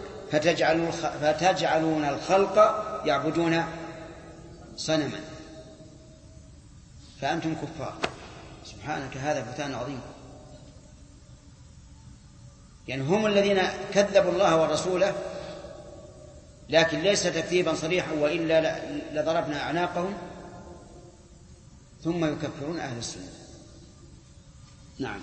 فتجعلون الخلق يعبدون صنما، فأنتم كفار. سبحانك، هذا بهتان عظيم. يعني هم الذين كذبوا الله ورسوله، لكن ليس تكذيبا صريحا وإلا لضربنا أعناقهم، ثم يكفرون أهل السنة. نعم.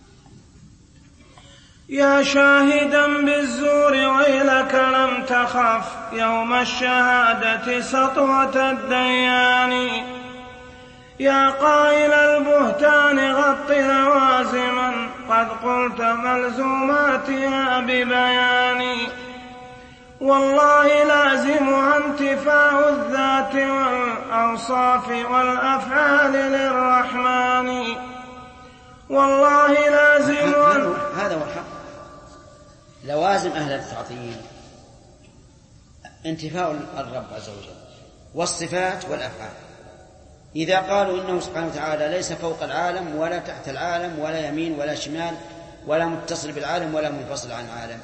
يا شاهدا بالزور ويلك لم تخف يوم الشهادة سطوة الديان، يا قائل البهتان غط لوازما قد قلت ملزوماتها ببيان، والله لازمها انتفاء الذات والأوصاف والأفعال للرحمن، والله لازم. هذا هو الحق. لوازم أهل التعطيل انتفاء الرب عز وجل والصفات والأفعال. إذا قالوا إنه سبحانه وتعالى ليس فوق العالم ولا تحت العالم ولا يمين ولا شمال ولا متصل بالعالم ولا منفصل عن العالم،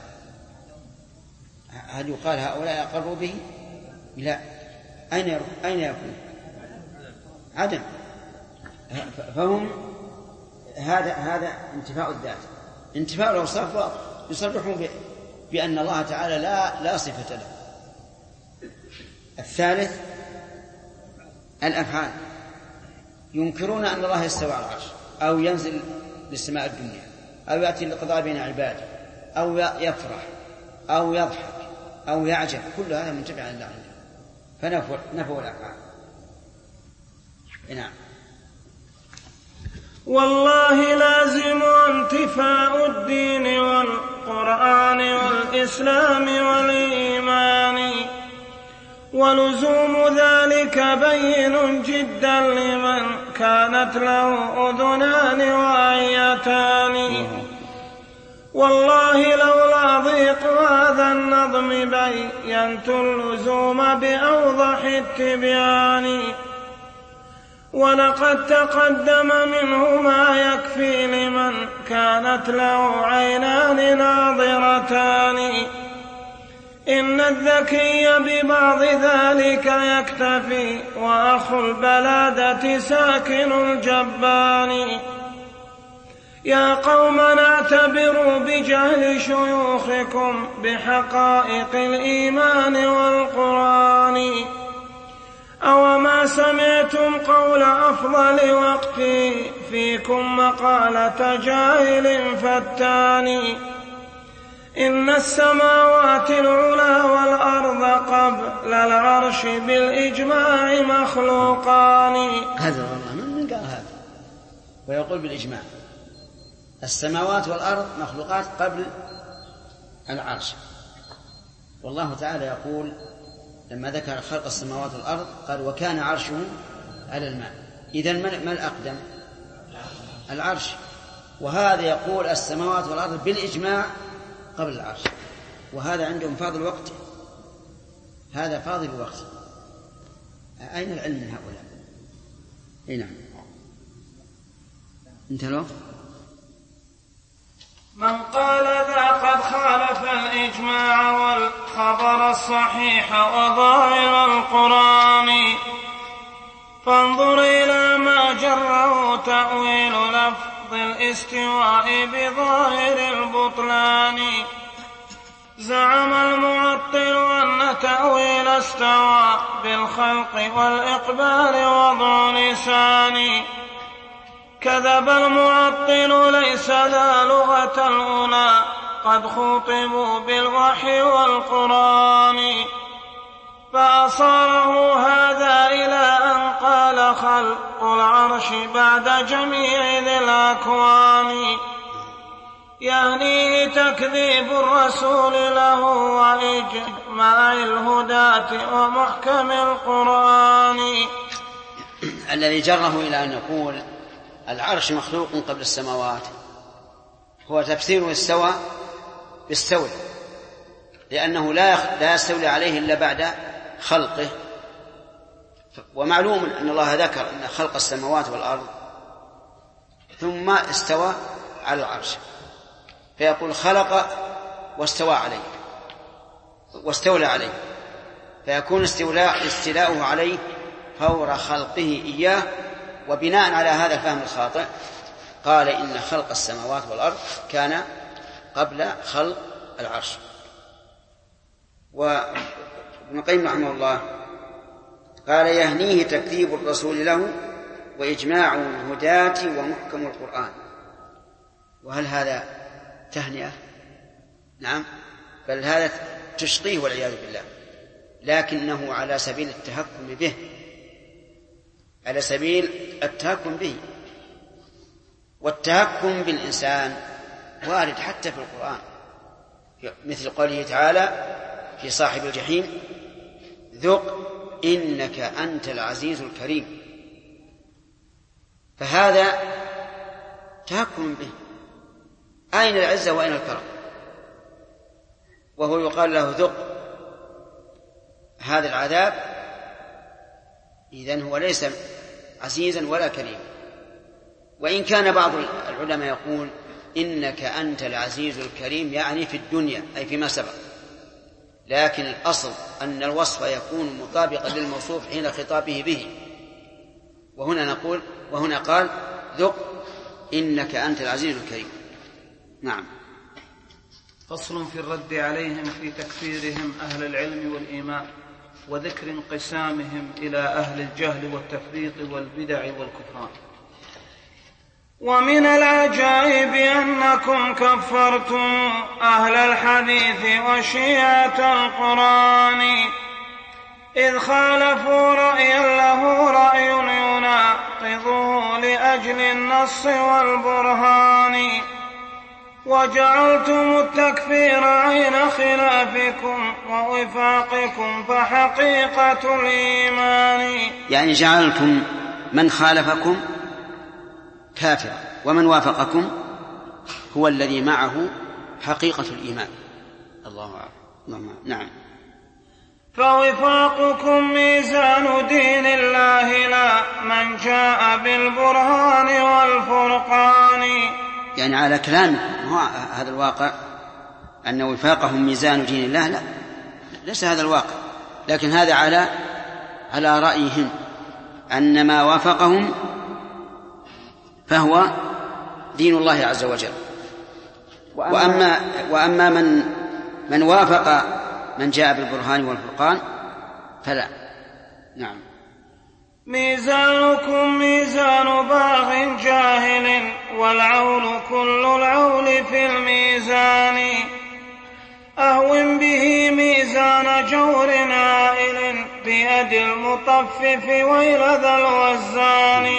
هل يقال هؤلاء أقروا به؟ لا. أين يكون؟ عدم. فهم هذا انتفاء الذات. انتفاء الأوصاف واضح، يصرحون بأن الله تعالى لا صفة له. الثالث الأفعال، ينكرون أن الله يستوى على العرش أو ينزل للسماء الدنيا أو يأتي للقضاء بين عباده أو يفرح أو يضحك أو يعجب، كل هذا منتفع عن الله عنده، فنفوا الأفعال. نعم. والله لازم انتفاء الدين والقرآن والإسلام والإيمان، ولزوم ذلك بين جدا لمن كانت له أذنان وعيتان، والله لولا ضيق هذا النظم بينت اللزوم بأوضح التبيان، ولقد تقدم منه ما يكفي لمن كانت له عينان ناظرتان، إن الذكي ببعض ذلك يكتفي وأخو البلادة ساكن الجبان، يا قومنا اعتبروا بجهل شيوخكم بحقائق الإيمان والقرآن. أوما سمعتم قول أفضل وقتي فيكم مقالة جاهل فتان. إن السماوات العلى والأرض قبل العرش بالإجماع مخلوقان. هذا والله من قال هذا ويقول بالإجماع السماوات والأرض مخلوقات قبل العرش. والله تعالى يقول لما ذكر خلق السماوات والأرض قال وكان عرشه على الماء. إذن ما الأقدم؟ العرش. وهذا يقول السماوات والأرض بالإجماع قبل العرش، وهذا عندهم فاضل وقت. هذا فاضل وقت. أين العلم من هؤلاء؟ نعم انتهوا. من قال ذا قد خالف الإجماع والخبر الصحيح وظاهر القرآن. فانظر إلى ما جره تأويل لفظ الاستواء بظاهر البطلان. زعم المعطل أن تأويل استوى بالخلق والإقبال وضع لسان. كذب المعطل ليس ذا لغة الأولى قد خطبوا بالوحي والقرآن. فأصاره هذا إلى أن قال خلق العرش بعد جميع ذي الأكوان. يعني تكذيب الرسول له وإجماع الهداة ومحكم القرآن. الذي جره إلى أن يقول العرش مخلوق قبل السماوات هو تفسير استوى بالستولى، لأنه لا يستولي عليه إلا بعد خلقه. ومعلوم أن الله ذكر أن خلق السماوات والأرض ثم استوى على العرش، فيقول خلق واستوى عليه واستولى عليه، فيكون استيلاؤه عليه فور خلقه إياه. وبناء على هذا الفهم الخاطئ قال إن خلق السماوات والأرض كان قبل خلق العرش. وابن القيم رحمه الله قال يهنيه تكذيب الرسول له وإجماع الهداة ومحكم القرآن. وهل هذا تهنئة؟ نعم، بل هذا تشقيه والعياذ بالله، لكنه على سبيل التهكم به، على سبيل التهكم به. والتهكم بالإنسان وارد حتى في القرآن، مثل قوله تعالى في صاحب الجحيم ذق إنك أنت العزيز الكريم. فهذا تهكم به. أين العزة وأين الكرم؟ وهو يقال له ذق هذا العذاب، إذن هو ليس عزيزا ولا كريما. وإن كان بعض العلماء يقول إنك أنت العزيز الكريم يعني في الدنيا أي فيما سبق، لكن الأصل أن الوصف يكون مطابقا للموصوف حين خطابه به. وهنا قال ذق إنك أنت العزيز الكريم. نعم. فصل في الرد عليهم في تكفيرهم أهل العلم والإيمان وذكر انقسامهم إلى أهل الجهل والتفريط والبدع والكفران. ومن العجائب أنكم كفرتم أهل الحديث وشيعة القرآن إذ خالفوا رأيا له رأي يناقضه لأجل النص والبرهان، وجعلتم التكفير عين خلافكم ووفاقكم فحقيقة الإيمان. يعني جعلتم من خالفكم كافرا ومن وافقكم هو الذي معه حقيقة الإيمان. الله أعلم. نعم. فوفاقكم ميزان دين الله لا من جاء بالبرهان والفرقان. يعني على كلامكم هذا الواقع أن وفاقهم ميزان دين الله، لا ليس هذا الواقع، لكن هذا على رأيهم أن ما وافقهم فهو دين الله عز وجل. وأما من وافق من جاء بالبرهان والفرقان فلا. نعم. ميزانكم ميزان باغ جاهل والعول كل العول في الميزان أهون به ميزان جور عائل بيد المطفف ويل ذا الوزان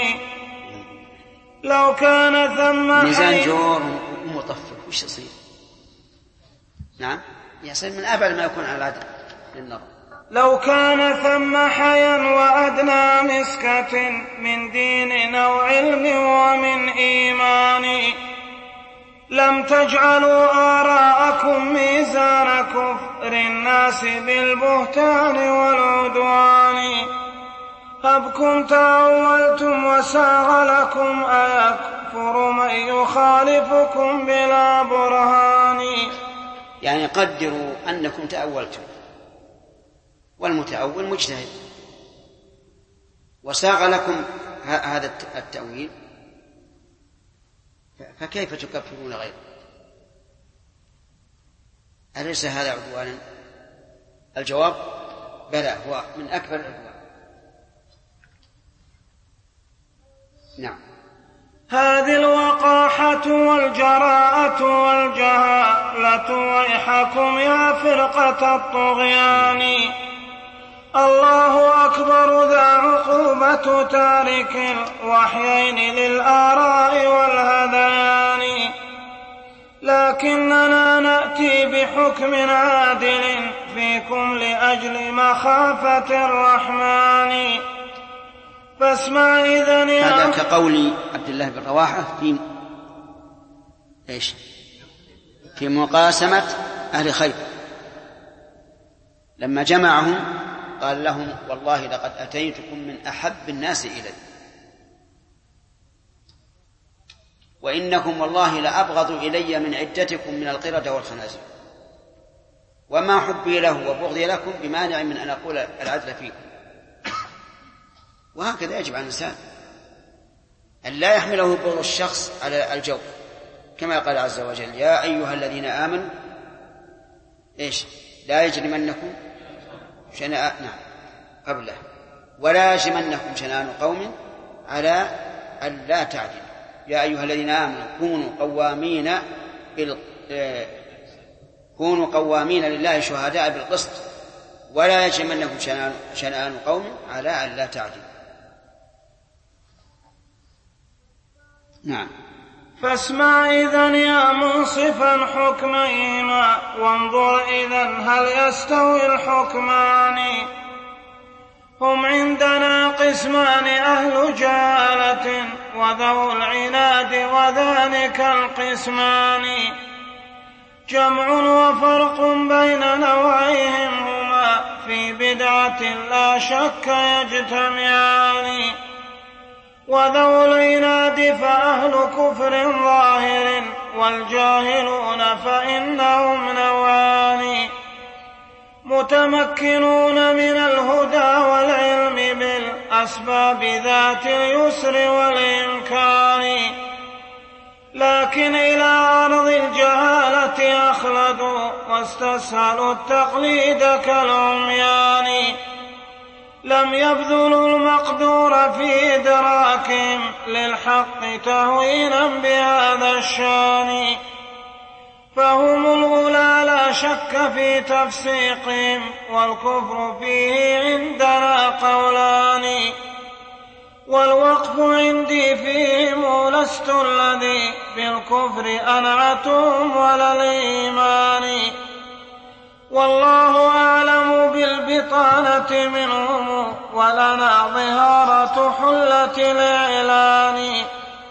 لو كان ثم ميزان جور ومطفف وش يصير؟ نعم يصير من أبعد ما يكون على العدل للنظر. لو كان ثم حيا وأدنى مسكة من دين أو علم ومن إيمان لم تجعلوا آراءكم ميزان كفر الناس بالبهتان والعدوان هبكم تأولتم وساغ لكم أيكفر من يخالفكم بلا برهان. يعني قدروا أنكم تأولتم والمتأول مجتهد وساغ لكم هذا التأويل فكيف تكفرون غيره؟ أليس هذا عدوانا؟ الجواب بلى، هو من أكبر العدوان. نعم. هذه الوقاحة والجراءة والجهالة ويحكم يا فرقة الطغيان الله أكبر ذا عقوبة تارك الوحيين للآراء والهذيان لكننا نأتي بحكم عادل فيكم لأجل مخافة الرحمن فاسمع إذن هذا كقول عبد الله بن رواحة في مقاسمة أهل خيبر لما جمعهم قال لهم والله لقد أتيتكم من أحب الناس إلي وإنكم والله لأبغض إلي من عدتكم من القردة والخنازير وما حبي له وبغضي لكم بمانع من أن أقول العدل فيكم. وهكذا يجب على الإنسان أن لا يحمله بغض الشخص على الجور كما قال عز وجل يا أيها الذين آمنوا لا يجرمنكم قبله ولا يجرمنكم شنآن قوم على أن لا تعدلوا يا أيها الذين آمنوا كونوا قوامين لله شهداء بالقسط ولا يجرمنكم شنآن قوم على أن لا تعدلوا. نعم. فاسمع إذن يا منصفا حكميهما وانظر إذن هل يستوي الحكمان هم عندنا قسمان أهل جهالة وذو العناد وذلك القسمان جمع وفرق بين نوعيهم هما في بدعة لا شك يجتمعان وذو العناد فأهل كفر ظاهر والجاهلون فإنهم نوعان متمكنون من الهدى والعلم بالأسباب ذات اليسر والإمكان لكن إلى أرض الجهالة أخلدوا واستسهلوا التقليد كالعميان لم يبذلوا المقدور في إدراكهم للحق تهوينا بهذا الشان فهم الأولى لا شك في تفسيقهم والكفر فيه عندنا قولان والوقف عندي فيهم لست الذي بالكفر أنعتهم ولا الإيمان والله أعلم بالبطانة منهم ولنا ظهارة حلة الإعلان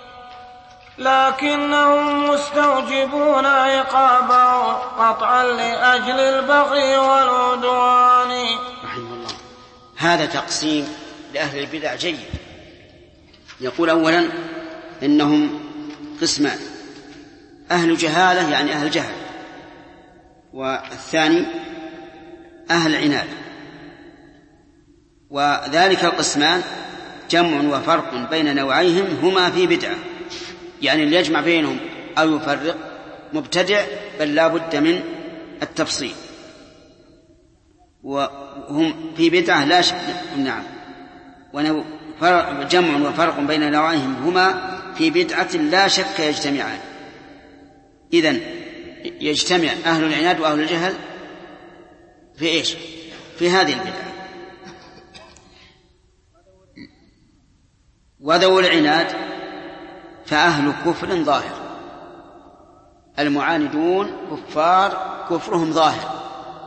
لكنهم مستوجبون عقابه قطعا لأجل البغي والعدوان. رحمه الله. هذا تقسيم لأهل البدع جيد. يقول أولا إنهم قسمان أهل جهالة يعني أهل جهل والثاني أهل عناد وذلك القسمان جمع وفرق بين نوعيهم هما في بدعة يعني اللي يجمع بينهم أو يفرق مبتدع، بل لا بد من التفصيل. وهم في بدعة لا شك. نعم. جمع وفرق بين نوعيهم هما في بدعة لا شك يجتمعان. إذن يجتمع أهل العناد وأهل الجهل في إيش؟ في هذه البدعة. وذو العناد فأهل كفر ظاهر، المعاندون كفار كفرهم ظاهر.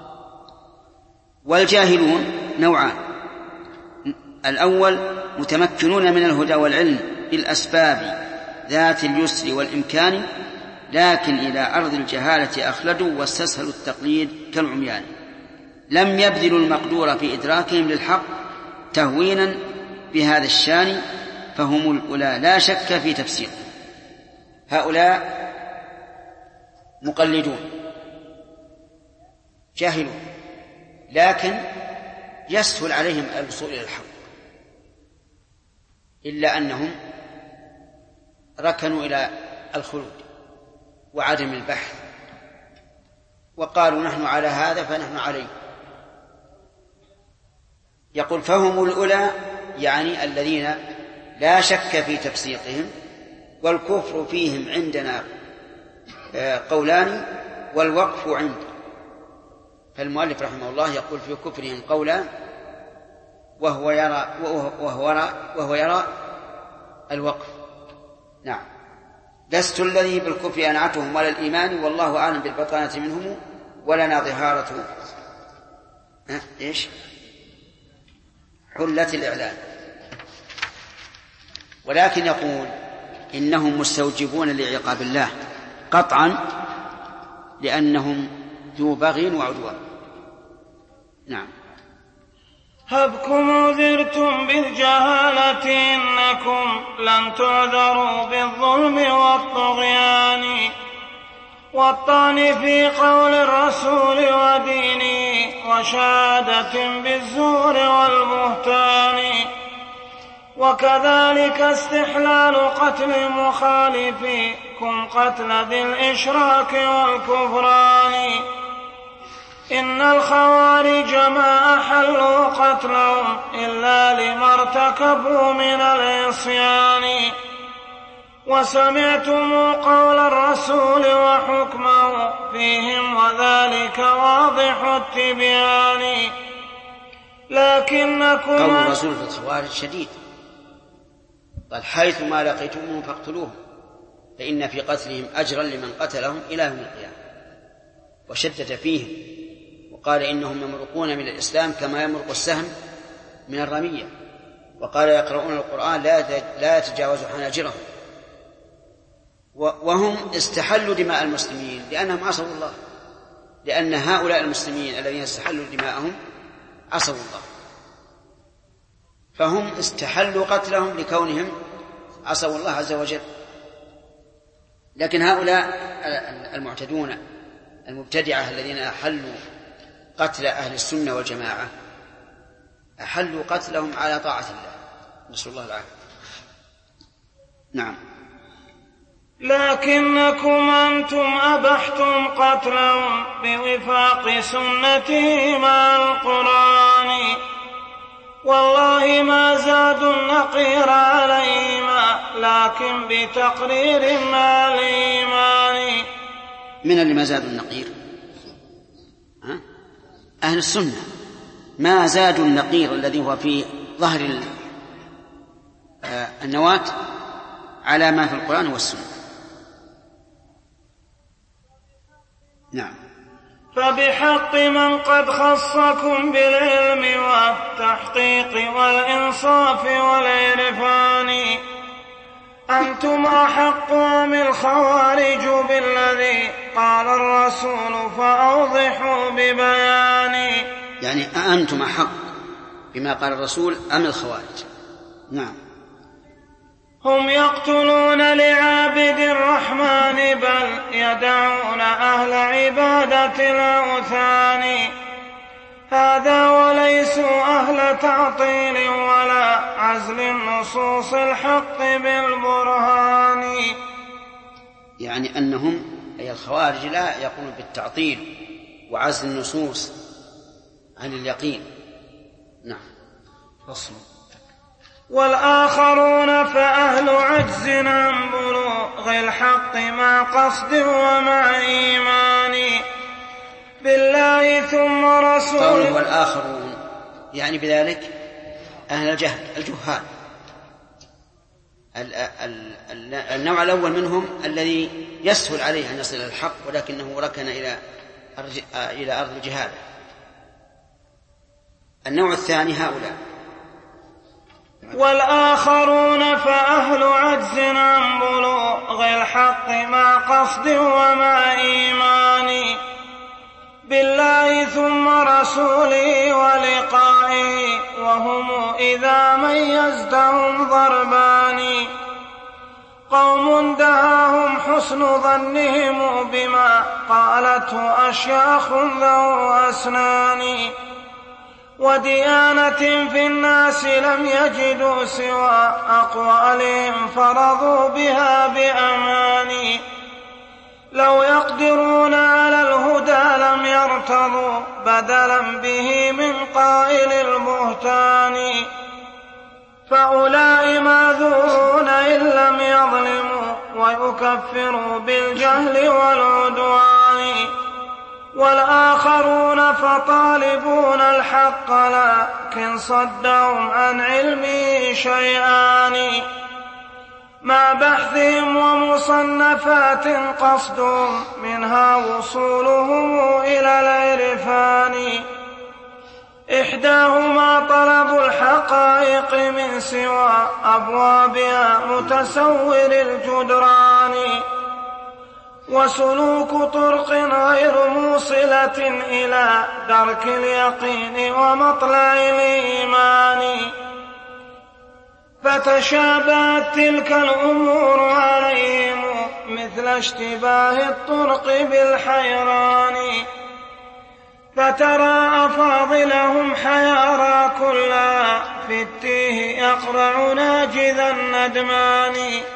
والجاهلون نوعان: الأول متمكنون من الهدى والعلم بالأسباب ذات اليسر والإمكان، لكن إلى أرض الجهالة أخلدوا واستسهلوا التقليد كالعميان، لم يبذلوا المقدور في إدراكهم للحق تهوينا بهذا الشان، فهم الأولى لا شك في تفسير. هؤلاء مقلدون جاهلون، لكن يسهل عليهم الوصول إلى الحق، إلا أنهم ركنوا إلى الخلود وعدم البحث، وقالوا نحن على هذا فنحن عليه. يقول فهم الأولى، يعني الذين لا شك في تفسيقهم، والكفر فيهم عندنا قولان والوقف عندنا. فالمؤلف رحمه الله يقول في كفرهم قولا وهو يرى الوقف. نعم. لست الذي بالكفر أنعتهم ولا الإيمان، والله أعلم بالبطانة منهم، ولنا ظهارة حلة الإعلان. ولكن يقول إنهم مستوجبون لعقاب الله قطعا، لأنهم ذو بغي وعدوان. نعم. هبكم عذرتم بالجهالة، إنكم لن تعذروا بالظلم والطغيان، والطعن في قول الرسول ودينه، وشهادة بالزور والبهتان، وكذلك استحلال قتل مخالفيكم قتل ذي الإشراك والكفران. إن الخوارج ما أحلوا قتلهم إلا لما ارتكبوا من العصيان، وسمعتم قول الرسول وحكمه فيهم، وذلك واضح التبيان. لكنكم قول الرسول في الخوارج شديد، قال حيث ما لقيتموهم فاقتلوهم، فإن في قتلهم أجرا لمن قتلهم إلى يوم القيامة. وشدد فيهم وقال إنهم يمرقون من الإسلام كما يمرق السهم من الرمية، وقال يقرؤون القرآن لا يتجاوز حناجرهم. وهم استحلوا دماء المسلمين لأنهم عصوا الله، لأن هؤلاء المسلمين الذين استحلوا دماءهم عصوا الله، فهم استحلوا قتلهم لكونهم عصوا الله عز وجل. لكن هؤلاء المعتدون المبتدعة الذين أحلوا قتل أهل السنة والجماعة أحلوا قتلهم على طاعة الله، نسأل الله العافية. نعم. لكنكم أنتم أبحتم قتلهم بوفاق سنته مع القرآن، والله ما زادوا النقير عليهما لكن بتقرير مع الإيمان. من اللي ما زادوا النقير؟ أهل السنة ما زادوا النقير الذي هو في ظهر النواة على ما في القرآن والسنة. نعم. فبحق من قد خصكم بالعلم والتحقيق والإنصاف والعرفان، أنتم أحق من الخوارج بالذي قال الرسول فأوضحوا ببيان. يعني أنتم أحق بما قال الرسول أم الخوارج؟ نعم. هم يقتلون لعابد الرحمن بل يدعون أهل عبادة الأوثان، هذا وليسوا أهل تعطيل ولا عزل نصوص الحق بالبرهان. يعني أنهم أي الخوارج لا يقولون بالتعطيل وعزل النصوص عن اليقين. نعم. فصل. والآخرون فأهل عجز عن بلوغ الحق مع قصد ومع إيمان بالله ثم رسوله. قوله والآخرون يعني بذلك أهل الجهل الجهال. النوع الأول منهم الذي يسهل عليه أن يصل إلى الحق ولكنه ركن إلى أرض الجهالة. النوع الثاني هؤلاء. والآخرون فأهل عجز عن بلوغ الحق مع قصد ومع إيمان بالله ثم رسوله ولقائه وهم إذا ميزتهم ضربان قوم دهاهم حسن ظنهم بما قالته أشياخ ذو أسنان وديانة في الناس لم يجدوا سوى أقوالهم فرضوا بها بأمان لو يقدرون على الهدى لم يرتضوا بدلا به من قائل البهتان فأولئك معذورون إن لم يظلموا ويكفروا بالجهل والعدوان والآخرون فطالبون الحق لكن صدهم عن علمه شيئان مع بحثهم ومصنفات قصدهم منها وصولهم إلى العرفان إحداهما طلب الحقائق من سوى أبوابها متسور الجدران وسلوك طرق غير موصلة إلى درك اليقين ومطلع الإيمان فتشابهت تلك الأمور عليهم مثل اشتباه الطرق بالحيران فترى أفاضلهم حيارى كلها في التيه يقرع ناجذ الندمان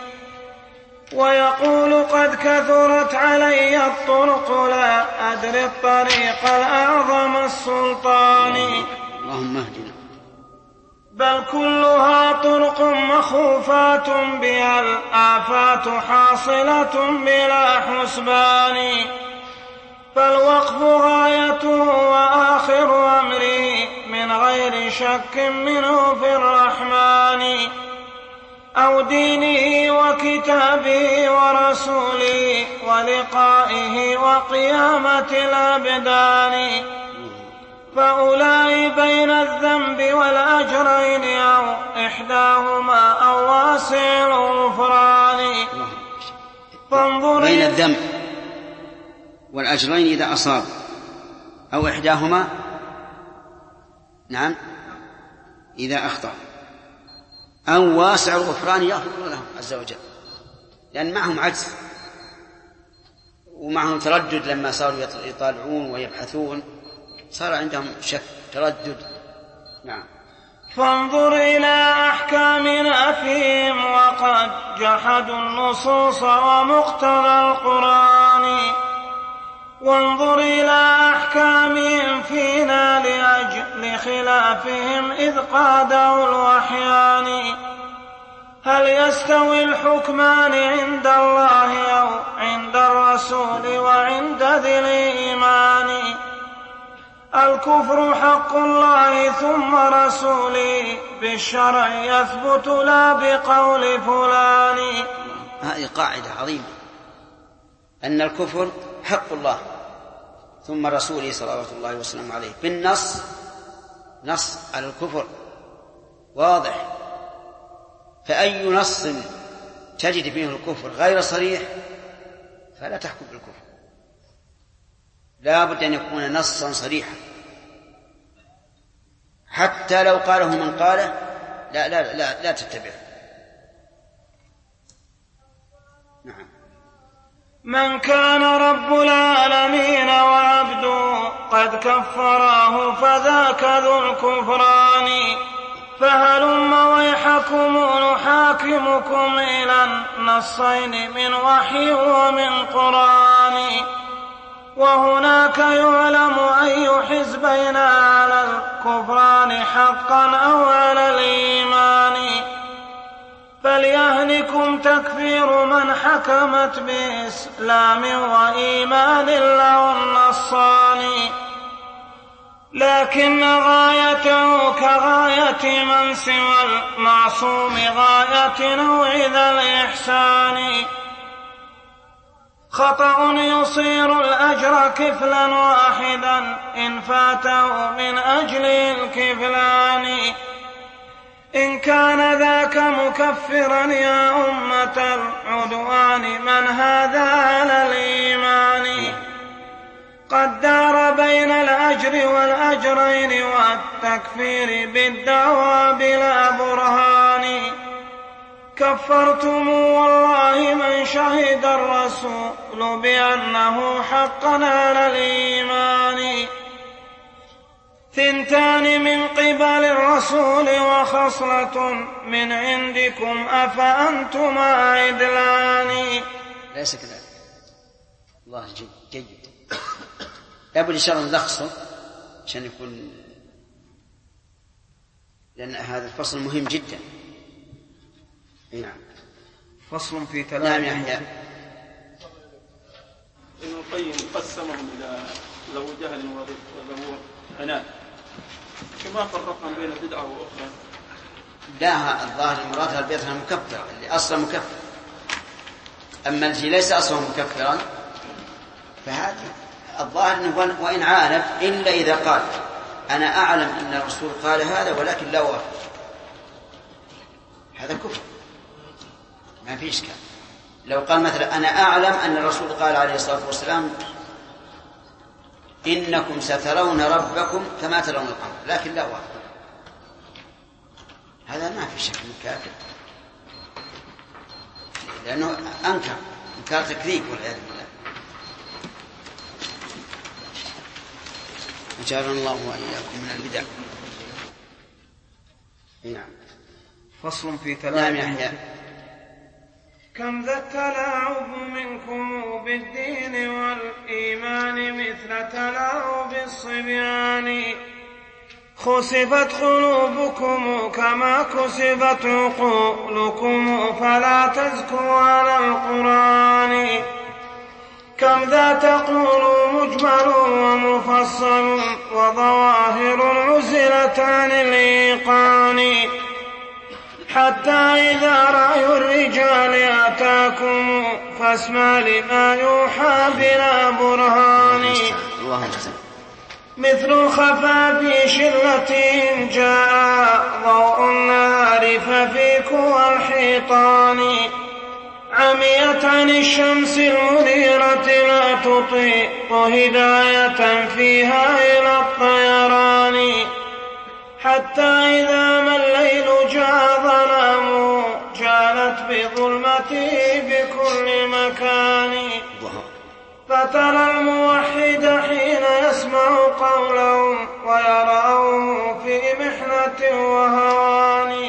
ويقول قد كثرت علي الطرق لا أدري الطريق الأعظم السلطان اللهم اهدنا بل كلها طرق مخوفات بها الآفات حاصلة بلا حسبان فالوقف غايته وآخر أمره من غير شك منه في الرحمن أو دينه وكتابه ورسوله ولقائه وقيامة الأبدان فأولئك بين الذنب والأجرين أو إحداهما أو واسع الغفران فانظر بين الذنب والأجرين إذا أصاب أو إحداهما نعم إذا أخطأ أو واسع الغفران يغفر لهم عز وجل لأن معهم عجز ومعهم تردد لما صاروا يطالعون ويبحثون صار عندهم شك تردد. نعم. فانظر إلى أحكامنا فيهم وقد جحدوا النصوص ومقتضى القرآن وانظر إلى أحكامهم فينا لأجل خلافهم إذ قادوا الوحيان هل يستوي الحكمان عند الله أو عند الرسول وعند ذي الإيمان الكفر حق الله ثم رسوله بالشرع يثبت لا بقول فلان. هذه قاعدة عظيمة أن الكفر حق الله ثم رسوله صلوات الله وسلامه عليه بالنص نص على الكفر واضح فأي نص تجد فيه الكفر غير صريح فلا تحكم بالكفر لا بد أن يكون نصا صريحا حتى لو قاله من قاله لا تتبعه. نعم. من كان رب العالمين وعبده قد كفراه فذاك ذو الكفران فهلم ويحك معكم نحاكمكم إلى النصين من وحي ومن قرآن، وهناك يعلم أي حزبين على الكفران حقا أو على الإيمان. فليهنكم تكفير من حكمت بإسلام وإيمان له النصان، لكن غايته كغاية من سوى المعصوم غاية نوع ذا الإحسان. خطأ يصير الأجر كفلا واحدا إن فاته من أجل الكفلان. إن كان ذاك مكفرا يا أمة العدوان من هذا على الإيمان. قد دار بين الأجر والأجرين والتكفير بالدعوى بلا برهان. كفرتم والله من شهد الرسول بأنه حقا على الإيمان. 2 من قبل الرسول وخصلة من عندكم أفأنتم عدلان. ليس كذلك. الله جيد. لابد إن شاء الله نلخصه عشان يكون، لأن هذا الفصل مهم جدا. نعم. فصل في نعم تلاميذ. يحيى. ابن القيم قسمهم إلى ذو جهل وذو عناد، كما فرقنا بين بدعة وأخرى. لا، الظاهر المراد البدعة المكفرة اللي أصلا مكفر. أما الذي ليس أصلا مكفرا فهذا الظاهر أنه وإن عاند إلا إذا قال أنا أعلم أن الرسول قال هذا ولكن لا أوافق، هذا كفر ما في إشكال. لو قال مثلا أنا أعلم أن الرسول قال عليه الصلاة والسلام إنكم سترون ربكم كما ترون القمر لكن لا أوافق، هذا ما في شك من كافر، لأنه إنكار تكذيب والعياذ بالله. أجارنا الله وإياكم من البدع. نعم. فصل في نعم تلاميذ. يحيى. كم ذا التلاعب منكم بالدين والإيمان مثل تلاعب الصبيان. خسفت قلوبكم كما كسبت عقولكم فلا تزكوا على القرآن. كم ذا تقول مجمل ومفصل وظواهر عزلتان الإيقان. حتى إذا رأي الرجال أتاكم فاسمع لما يوحى بلا برهان. مثل خفا في شلة جاء ضوء النار ففيك والحيطان. عميت عن الشمس المنيرة لا تطيق هداية فيها إلى الطيران. حتى إذا ما الليل جاء ظلام جالت بظلمته بكل مكان. فترى الموحد حين يسمع قولهم ويراه في محنة وهوان.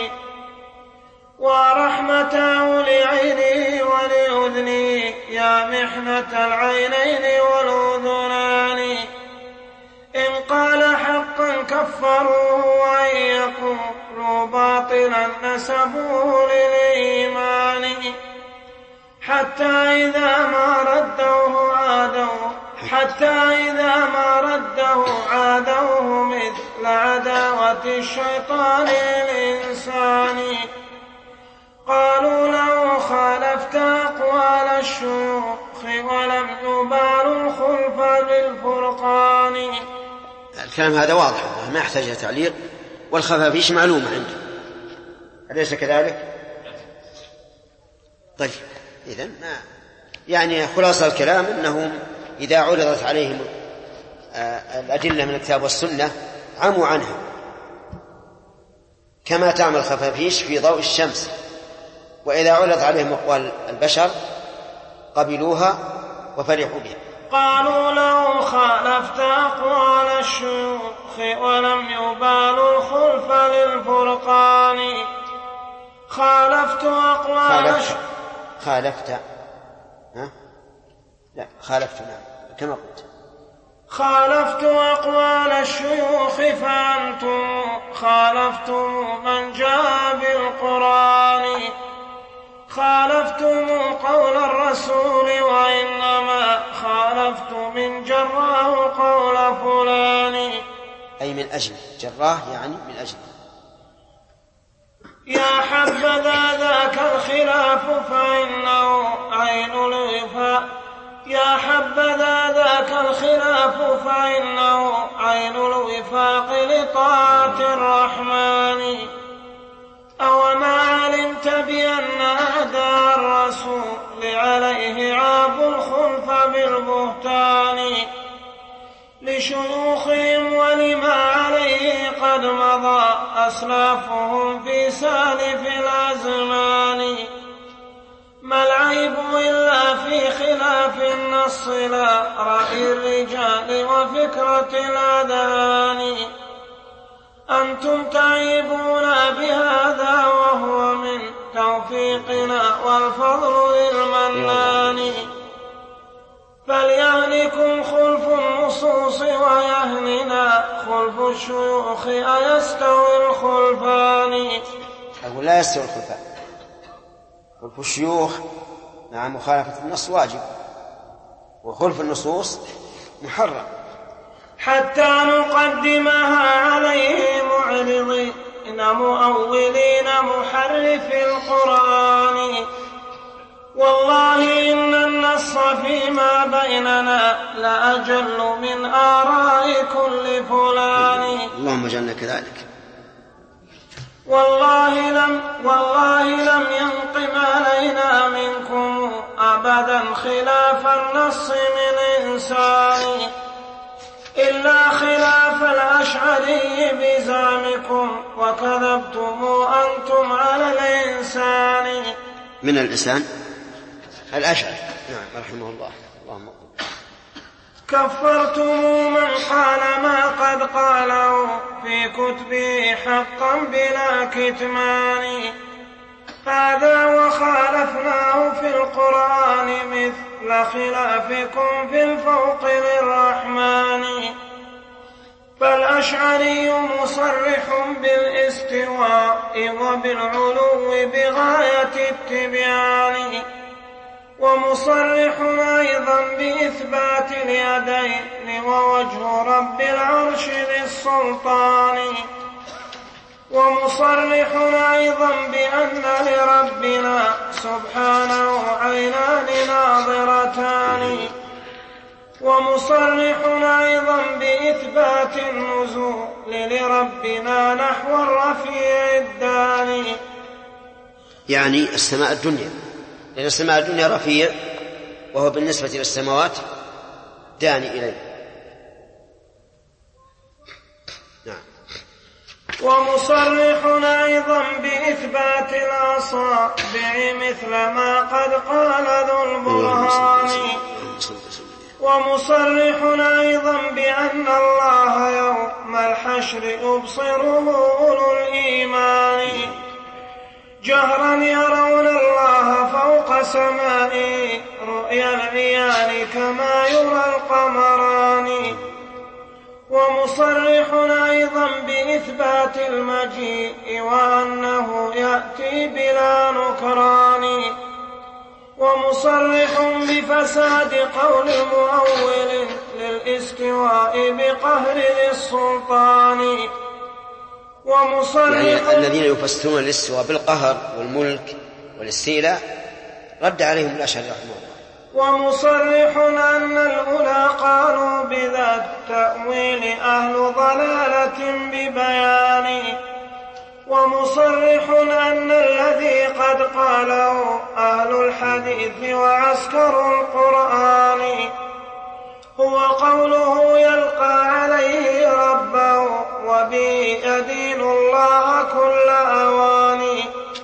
ورحمته لعينه ولأذنه يا محنة العينين والأذنان. إن قال حقا كفروه وإن يقولوا باطلا نسبوه للإيمان. حتى إذا ما ردوه عادوه مثل عداوة الشيطان للإنسان. قالوا له خالفت أقوال الشيوخ ولم يبالوا الخلف بالفرقان. الكلام هذا واضح ما يحتاج تعليق، والخفافيش معلومة عنده، أليس كذلك؟ طيب إذن يعني خلاصة الكلام أنهم إذا عرضت عليهم الأدلة من الكتاب والسنة عموا عنها كما تعمل الخفافيش في ضوء الشمس، وإذا عرض عليهم أقوال البشر قبلوها وفرحوا بها. قالوا له خالفت أقوال الشيوخ ولم يبالوا الخلف للفرقان. خالفت أقوال خالفت ها؟ لا خالفت، نعم كما قلت. خالفت أقوال الشيوخ فأنتم خالفتم من جاء بالقرآن. خالفتم قول الرسول وإنما خالفت من جراه قول فلان. أي من أجل جراه، يعني من أجل. يا حبذا ذاك الخلاف فإنه عين الوفاق. يا حبذا ذاك الخلاف فإنه عين الوفاق لطاعة الرحمن. أوما علمت بأن أعداء الرسول عليه عاب الخلف بالبهتان لشيوخهم ولما عليه قد مضى أسلافهم في سالف الأزمان. ما العيب إلا في خلاف النص لا رأي الرجال وفكرة الأذهان. أنتم تعيبون بهذا وهو من توفيقنا والفضل للمنان. فليهنكم خلف النصوص ويهننا خلف الشيوخ أيستوي الخلفان. أقول لا يستوي الخلفان. خلف الشيوخ مع مخالفة النص واجب، وخلف النصوص محرم. حتى نقدمها عليه معرضين مؤولين محرف القرآن. والله إن النص فيما بيننا لأجل من آراء كل فلان. اللهم اجعلنا كذلك. والله لم ينقم علينا منكم أبدا خلاف النص من إنسان إلا خلاف الأشعري بزعمكم وكذبتم أنتم على الإنسان. من الإنسان الأشعري، نعم رحمه الله. اللهم كفرتم من قال ما قد قاله في كتبه حقا بلا كتمان. هذا وخالفناه في القرآن مثل خلافكم في الفوق للرحمن. فالأشعري مصرح بالاستواء وبالعلو بغاية التبيان، ومصرح أيضا بإثبات اليدين ووجه رب العرش للسلطان، ومصرح أيضا بأن لربنا سبحانه عينان ناظرتان، ومصرح أيضا بإثبات النزول لربنا نحو الرفيع الداني، يعني السماء الدنيا، لأن السماء الدنيا رفيع وهو بالنسبة للسماوات داني إليه. نعم. ومصرح أيضا بإثبات الأصابع مثل ما قد قال ذو البرهان، ومصرح أيضا بأن الله يوم الحشر يبصره أولو الإيمان جهرا يرون الله فوق سمائه رؤيا العيان كما يرى القمران، ومصرح أيضا بإثبات المجيء وأنه يأتي بلا نكران، ومصرح بفساد قول مؤول للاستواء بقهر ذي السلطان، ومصرح يعني الذين يفسرون الاستواء بالقهر والملك والاستيلاء رد عليهم الأشعري رحمه الله. ومصرح أن الأولى قالوا بذا التأويل أهل ضلالة ببيان، ومصرح أن الذي قد قاله أهل الحديث وعسكر القرآن هو قوله يلقى عليه ربه وبه يدين الله كل أوان،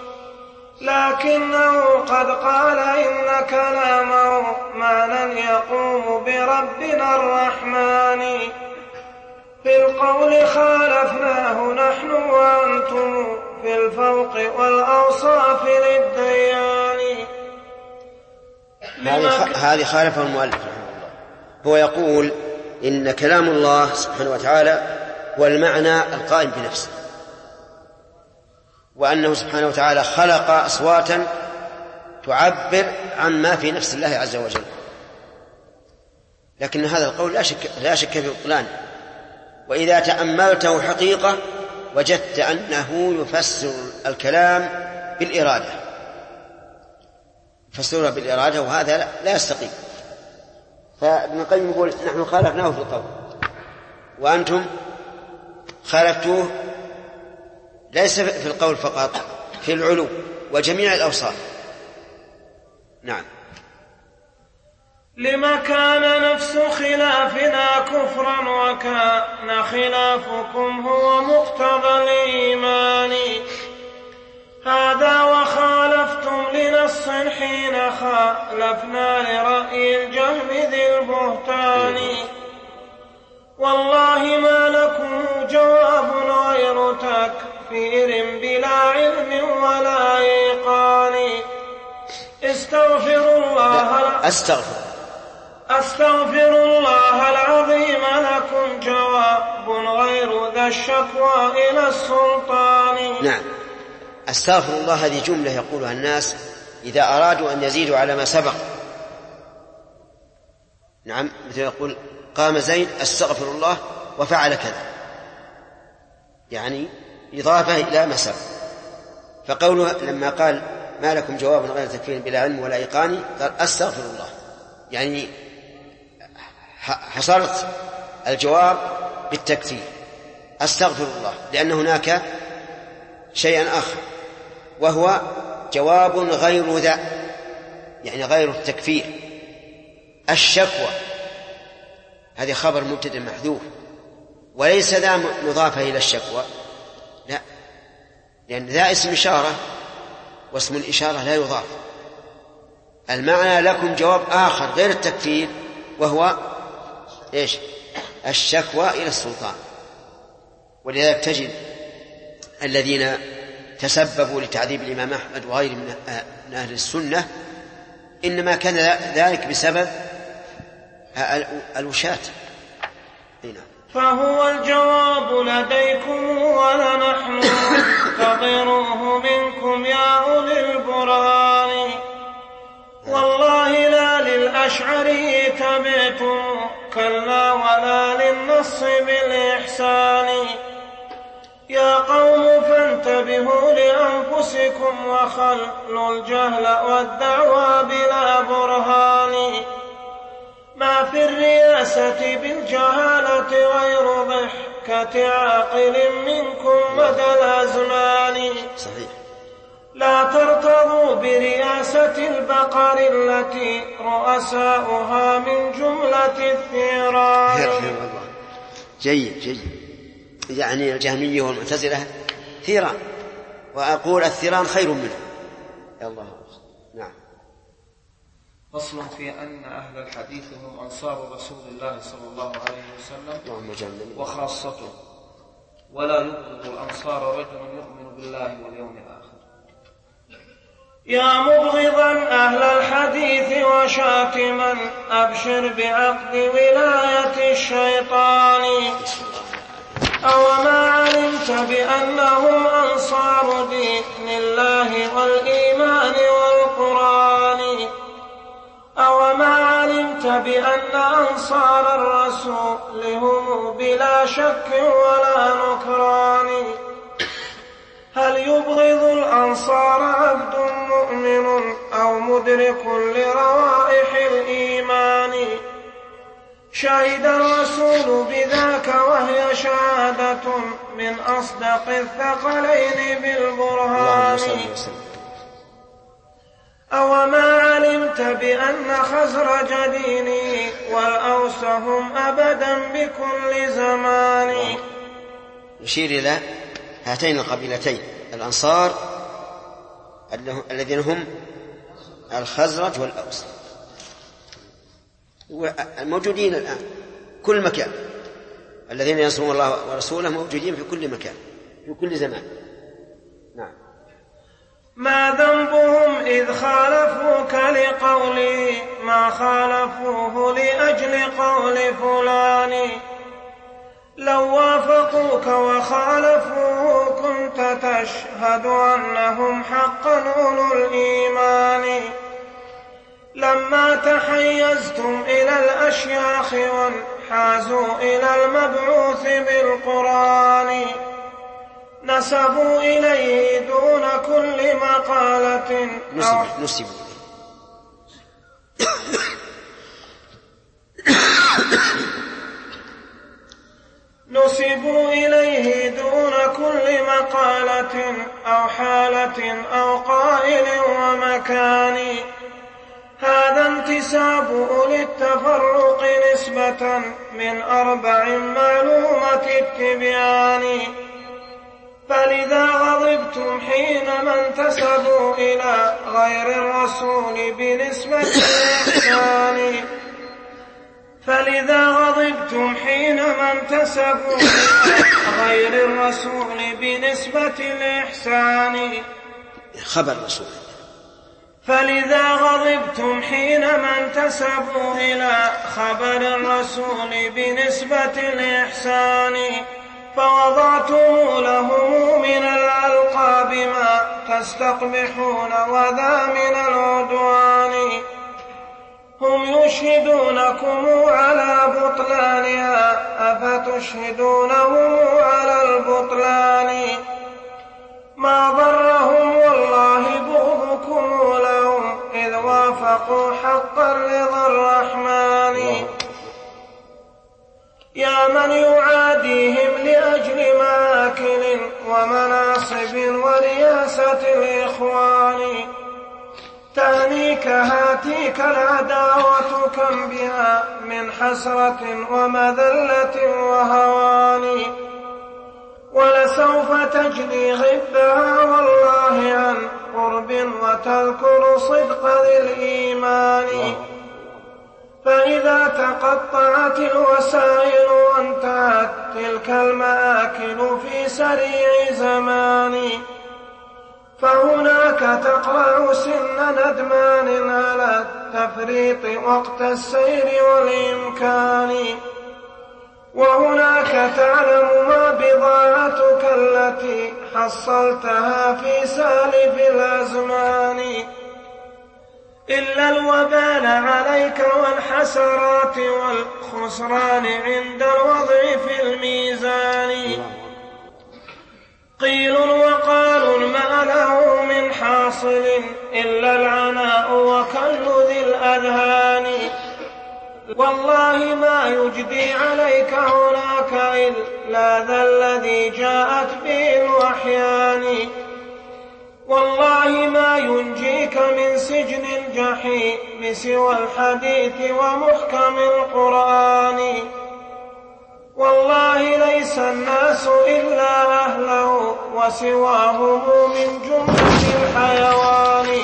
لكنه قد قال إن كلامه معنى يقوم بربنا الرحمن. في القول خالفناه نحن وأنتم في الفوق والأوصاف للديان. هذه خالفه المؤلف رحمه الله. هو يقول إن كلام الله سبحانه وتعالى هو المعنى القائم بنفسه، وأنه سبحانه وتعالى خلق أصواتا تعبر عن ما في نفس الله عز وجل. لكن هذا القول لا شك في بطلانه، وإذا تأملته حقيقة وجدت أنه يفسر الكلام بالإرادة، يفسرها بالإرادة، وهذا لا يستقيم. فابن القيم يقول نحن خالفناه في القول وأنتم خالفتوه ليس في القول فقط، في العلو وجميع الأوصاف. نعم. لما كان نفس خلافنا كفرا وكان خلافكم هو مقتضى الإيمان. هذا وخالفتم لنص حين خالفنا لرأي الجهم ذي البهتان. والله ما لكم جواب غير تكفير بلا علم ولا إيقان. أستغفر الله العظيم لكم جواب غير ذا الشكوى إلى السلطان. نعم. أستغفر الله هذه جملة يقولها الناس إذا أرادوا أن يزيدوا على ما سبق. نعم، مثل يقول قام زيد أستغفر الله وفعل كذا، يعني إضافة إلى ما سبق. فقوله لما قال ما لكم جواب غير تكفير بلا علم ولا إيقان، قال أستغفر الله، يعني حصرت الجواب بالتكفير أستغفر الله، لأن هناك شيئا آخر وهو جواب غير ذا، يعني غير التكفير. الشكوى هذه خبر مبتدأ محذوف، وليس ذا مضافة إلى الشكوى، لا، لأن ذا اسم إشارة، واسم الإشارة لا يضاف. المعنى لكم جواب آخر غير التكفير، وهو إيش؟ الشكوى إلى السلطان. ولذلك تجد الذين تسببوا لتعذيب الإمام أحمد وغيره من أهل السنة إنما كان ذلك بسبب الوشاة. فهو الجواب لديكم ولنحن ننتظره منكم يا أولي البرهان. والله لا للأشعري تبعتم كلا ولا للنص بالإحسان. يا قوم فانتبهوا لأنفسكم وخلوا الجهل والدعوى بلا برهان. ما في الرياسة بالجهالة غير ضحكة عاقل منكم مدى الأزمان. صحيح. لا ترتضوا برياسة البقر التي رؤساؤها من جملة الثيران. جيد جيد. يعني الجهمية والمعتزلة ثيران، وأقول الثيران خير منه. يا الله. نعم. فصل في أن أهل الحديث هم أنصار رسول الله صلى الله عليه وسلم وخاصته، ولا يبغض الأنصار رجل يؤمن بالله واليوم الآخر. يا مبغضا أهل الحديث وشاتما أبشر بعقد ولاية الشيطان. أوما علمت بأنهم أنصار دين الله والإيمان والقرآن. أوما علمت بأن أنصار الرسول هم بلا شك ولا نكران. هل يبغض الأنصار عبد مؤمن أو مدرك لروائح الإيمان؟ شهد الرسول بذاك وهي شهادة من أصدق الثقلين بالبرهان. أوما علمت بأن خزرج ديني والأوس هم أبدا بكل زمان. يشير إلى هاتين القبيلتين الأنصار الذين هم الخزرج والأوس، موجودين الآن كل مكان. الذين ينصرون الله ورسوله موجودين في كل مكان في كل زمان. نعم. ما ذنبهم إذ خالفوك لقولي ما خالفوه لأجل قول فلان لو وافقوك وخالفوه كنت تشهد أنهم حقا أولو الإيمان لما تحيزتم إلى الأشياخ وانحازوا إلى المبعوث بالقرآن نسبوا إليه دون كل مقالة نسبوا إليه دون كل مقالة أو حالة أو قائل ومكان هذا انتساب أولي التفرق نسبة من 4 معلومة التبيان فلذا غضبتم حينما انتسبوا إلى غير الرسول بنسبة الإحسان فلذا غضبتم حينما انتسبوا إلى غير الرسول بنسبة الإحسان خبر رسول فلذا غضبتم حينما انتسبوا إلى خبر الرسول بنسبة الإحسان فوضعتم لهم من الألقاب ما تستقبحون وذا من العدوان هم يشهدونكم على بطلانها أفتشهدونهم على البطلان ما ضرهم والله بغضكم لهم إذ وافقوا حقا رضا الرحمن يا من يعاديهم لأجل ماكل ومناصب ورياسة الإخوان تهنيك هاتيك العداوة كم بها من حسرة ومذلة وهوان ولسوف تجني غبها والله عن قرب وتذكر صدق ذي الإيمان فإذا تقطعت الوسائل وانتهت تلك المآكل في سريع زمان فهناك تقرع سن ندمان على التفريط وقت السير والإمكان وهناك تعلم ما بضاعتك التي حصلتها في سالف الأزمان إلا الوبال عليك والحسرات والخسران عند الوضع في الميزان قيل وقال ما له من حاصل إلا العناء وكل ذي الأذهان والله ما يجدي عليك هناك إلا ذا الذي جاءت به الوحيان والله ما ينجيك من سجن الجحيم سوى الحديث ومحكم القرآن والله ليس الناس إلا أهله وسواهم من جملة الحيوان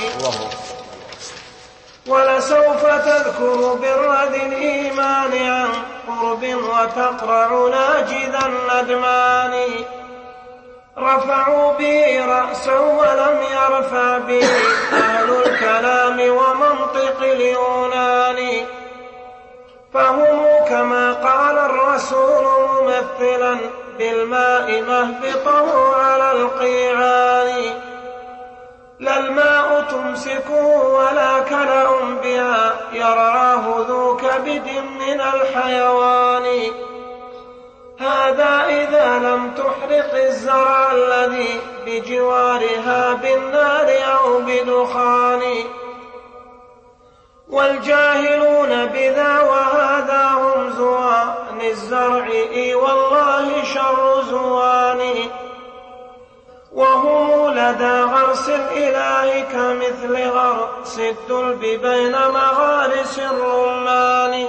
ولسوف تذكر بالرد الإيمان عن قرب وتقرع ناجذا الندمان رفعوا به رأسا ولم يرفع به أهل الكلام ومنطق اليونان فهم كما قال الرسول ممثلا بالماء مهبطه على القيعان لا الماء تمسكه ولا كلأ بها يرعاه ذو كبد من الحيوان هذا إذا لم تحرق الزرع الذي بجوارها بالنار أو بدخان والجاهلون بذا وهذا هم زوان الزرع والله شر زوان وهم لدى غرس الإله كمثل غرس الدلب بين مغارس الرمان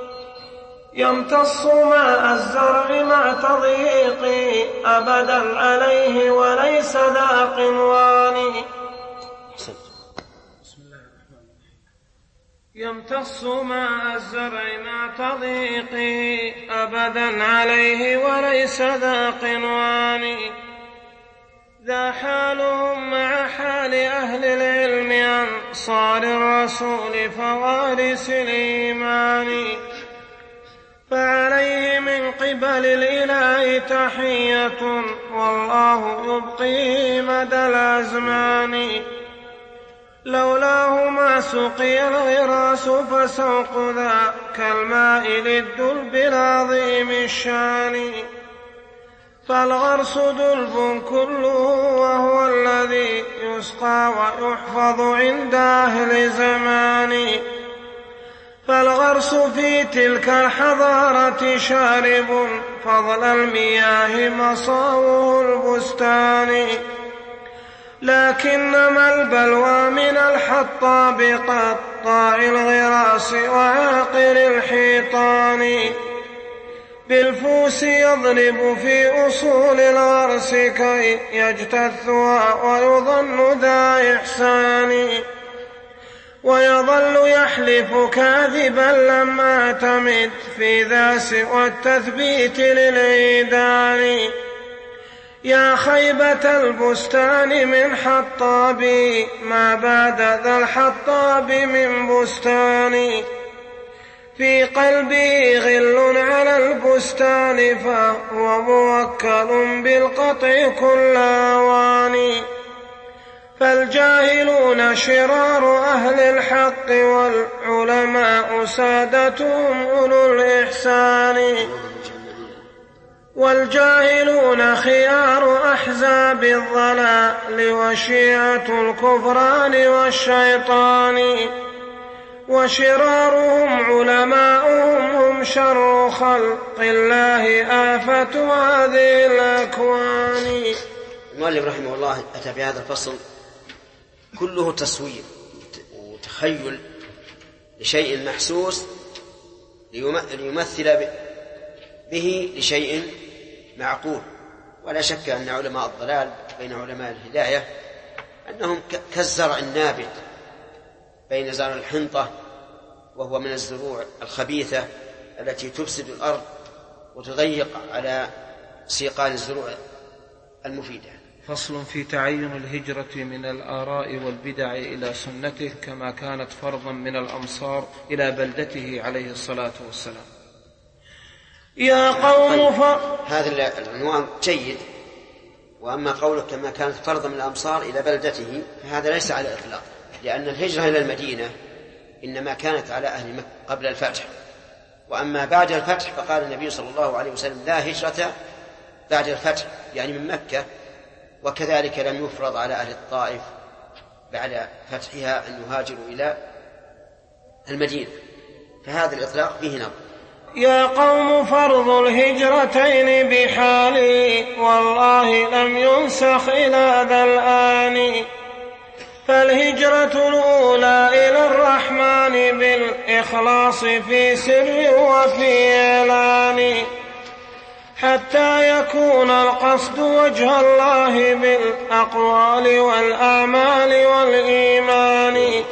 يمتص ماء الزرع مع تضييقه أبدا عليه وليس ذا قنوان يمتص ماء الزرع مع تضييقه أبدا عليه وليس ذا قنوان ذا حالهم مع حال أهل العلم أنصار الرسول فوارث الإيمان. فعليه من قبل الإله تحية والله يبقيه مدى الأزمان. لولاه ما سقي الغراس فسوق ذا كالماء للدلب العظيم الشان. فالغرس دلب كله وهو الذي يسقى ويحفظ عند أهل زمان. فالغرس في تلك الحضارة شارب فضل المياه مصاوه البستان. لكنما البلوى من الحطاب قطاع الغراس وعاقر الحيطان. بالفوس يضرب في أصول الغرس كي يجتثها ويظن ذا إحسان. ويظل يحلف كاذبا لم أعتمد في ذا سوى التثبيت للعيدان. يا خيبة البستان من حطابي ما بعد ذا الحطاب من بستان. في قلبي غل على البستان فهو موكل بالقطع كل أوان. فالجاهلون شرار أهل الحق والعلماء سادتهم أولو الإحسان. والجاهلون خيار أحزاب الضلال وشيعة الكفران والشيطان. وشرارهم علماؤهم هم شر خلق الله آفة هذه الأكوان. المؤلف رحمه الله أتى في هذا الفصل كله تصوير وتخيل لشيء محسوس ليمثل به لشيء معقول. ولا شك أن علماء الضلال بين علماء الهداية أنهم كالزرع النابت بين زرع الحنطة وهو من الزروع الخبيثة التي تفسد الأرض وتضيق على سيقان الزروع المفيدة. فصل في تعين الهجرة من الآراء والبدع إلى سنته كما كانت فرضا من الأمصار إلى بلدته عليه الصلاة والسلام. يا قوم هذا العنوان جيد. وأما قولك كما كانت فرضا من الأمصار إلى بلدته فهذا ليس على الإطلاق، لأن الهجرة إلى المدينة إنما كانت على أهل مكة قبل الفتح. وأما بعد الفتح فقال النبي صلى الله عليه وسلم لا هجرة بعد الفتح يعني من مكة. وكذلك لم يفرض على أهل الطائف بعد فتحها أن يهاجروا إلى المدينة. فهذا الإطلاق فيه نظر. يا قوم فرض الهجرتين بحالي والله لم ينسخ إلى ذا الآن. فالهجرة الأولى إلى الرحمن بالإخلاص في سر وفي إعلان حتى يكون القصد وجه الله بالأقوال والأعمال والإيمان.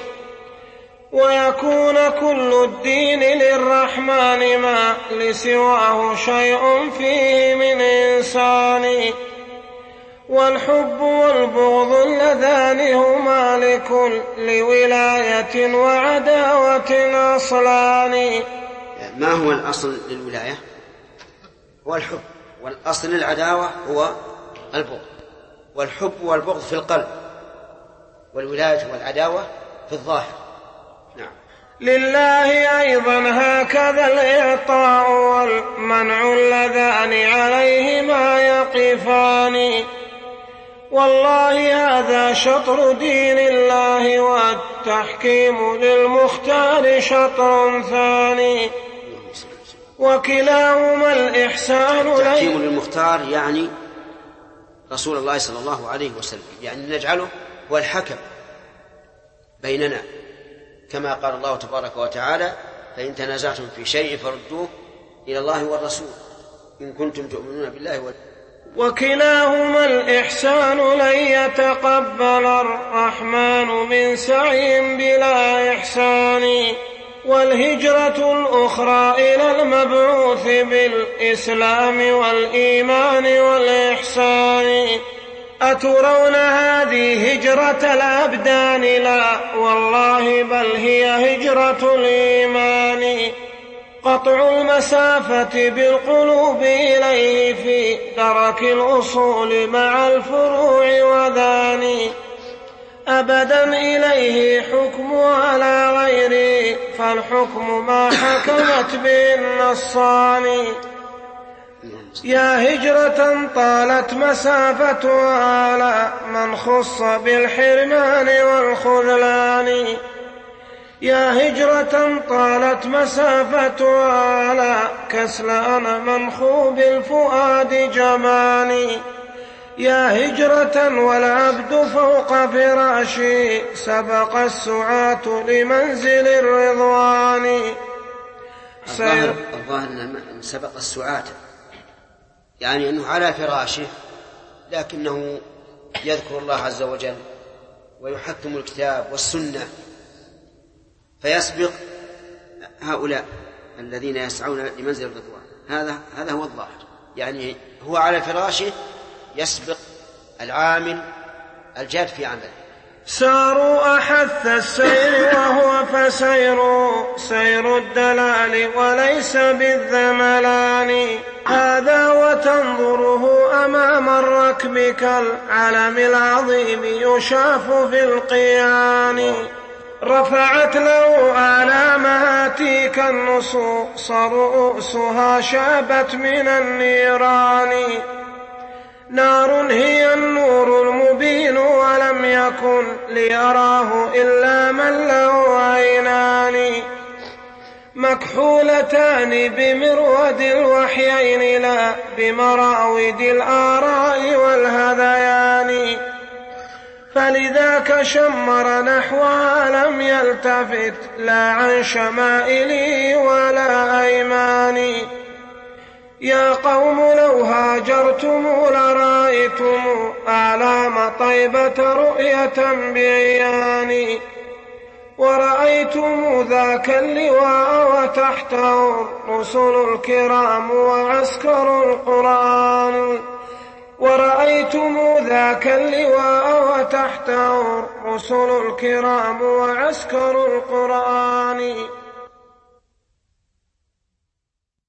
ويكون كل الدين للرحمن ما لسواه شيء فيه من إنسان. والحب والبغض اللذان هما لكل ولاية وعداوة أصلان. ما هو الأصل للولاية؟ هو الحب. والأصل للعداوة هو البغض. والحب والبغض في القلب، والولاية والعداوة في الظاهر. نعم. لله أيضا هكذا الإعطاء والمنع اللذان عليهما يقفان. والله هذا شطر دين الله والتحكيم للمختار شطر ثاني. وكلاهما الإحسان. التحكيم للمختار يعني رسول الله صلى الله عليه وسلم، يعني نجعله هو الحكم بيننا كما قال الله تبارك وتعالى فإن تنازعتم في شيء فردوه إلى الله والرسول إن كنتم تؤمنون بالله وكلاهما الإحسان لن يتقبل الرحمن من سعي بلا إحسان. والهجرة الأخرى إلى المبعوث بالإسلام والإيمان والإحسان. أترون هذه هجرة الأبدان؟ لا والله بل هي هجرة الإيمان. قطع المسافة بالقلوب إليه في درك الأصول مع الفروع وذاني. أبدا إليه حكم على غيره فالحكم ما حكمت به النصان. يا هجرة طالت مسافتها على من خص بالحرمان والخذلان. يا هجرة طالت مسافتها على كسلان منخوب الفؤاد جماني. يا هجرة والعبد فوق فراشي سبق السعاة لمنزل الرضوان. الظاهر أن سبق السعاة يعني أنه على فراشه لكنه يذكر الله عز وجل ويحكم الكتاب والسنة فيسبق هؤلاء الذين يسعون لمنزل الرضوان. هذا هو الظاهر، يعني هو على فراشه يسبق العامل الجاد في عمله. ساروا أحث السير وهو سير الدلال وليس بالذملان. هذا وتنظره أمام الركب كالعلم العظيم يشاف في القيان. رفعت له آلامها تيك النصوص رؤوسها شابت من النيران. نار هي النور المبين ولم يكن ليراه إلا من له عينان. مكحولتان بمرود الوحيين لا بمراود الآراء والهذيان. فلذاك شمر نحوها لم يلتفت لا عن شمائلي ولا أيماني. يا قوم لو هاجرتم لرأيتم أعلام طيبة رؤية بعياني. ورأيتم ذاك اللواء وتحته الرسل الكرام وعسكر القرآن. ورأيتم ذاك اللواء وتحته الرسل الكرام وعسكر القرآن.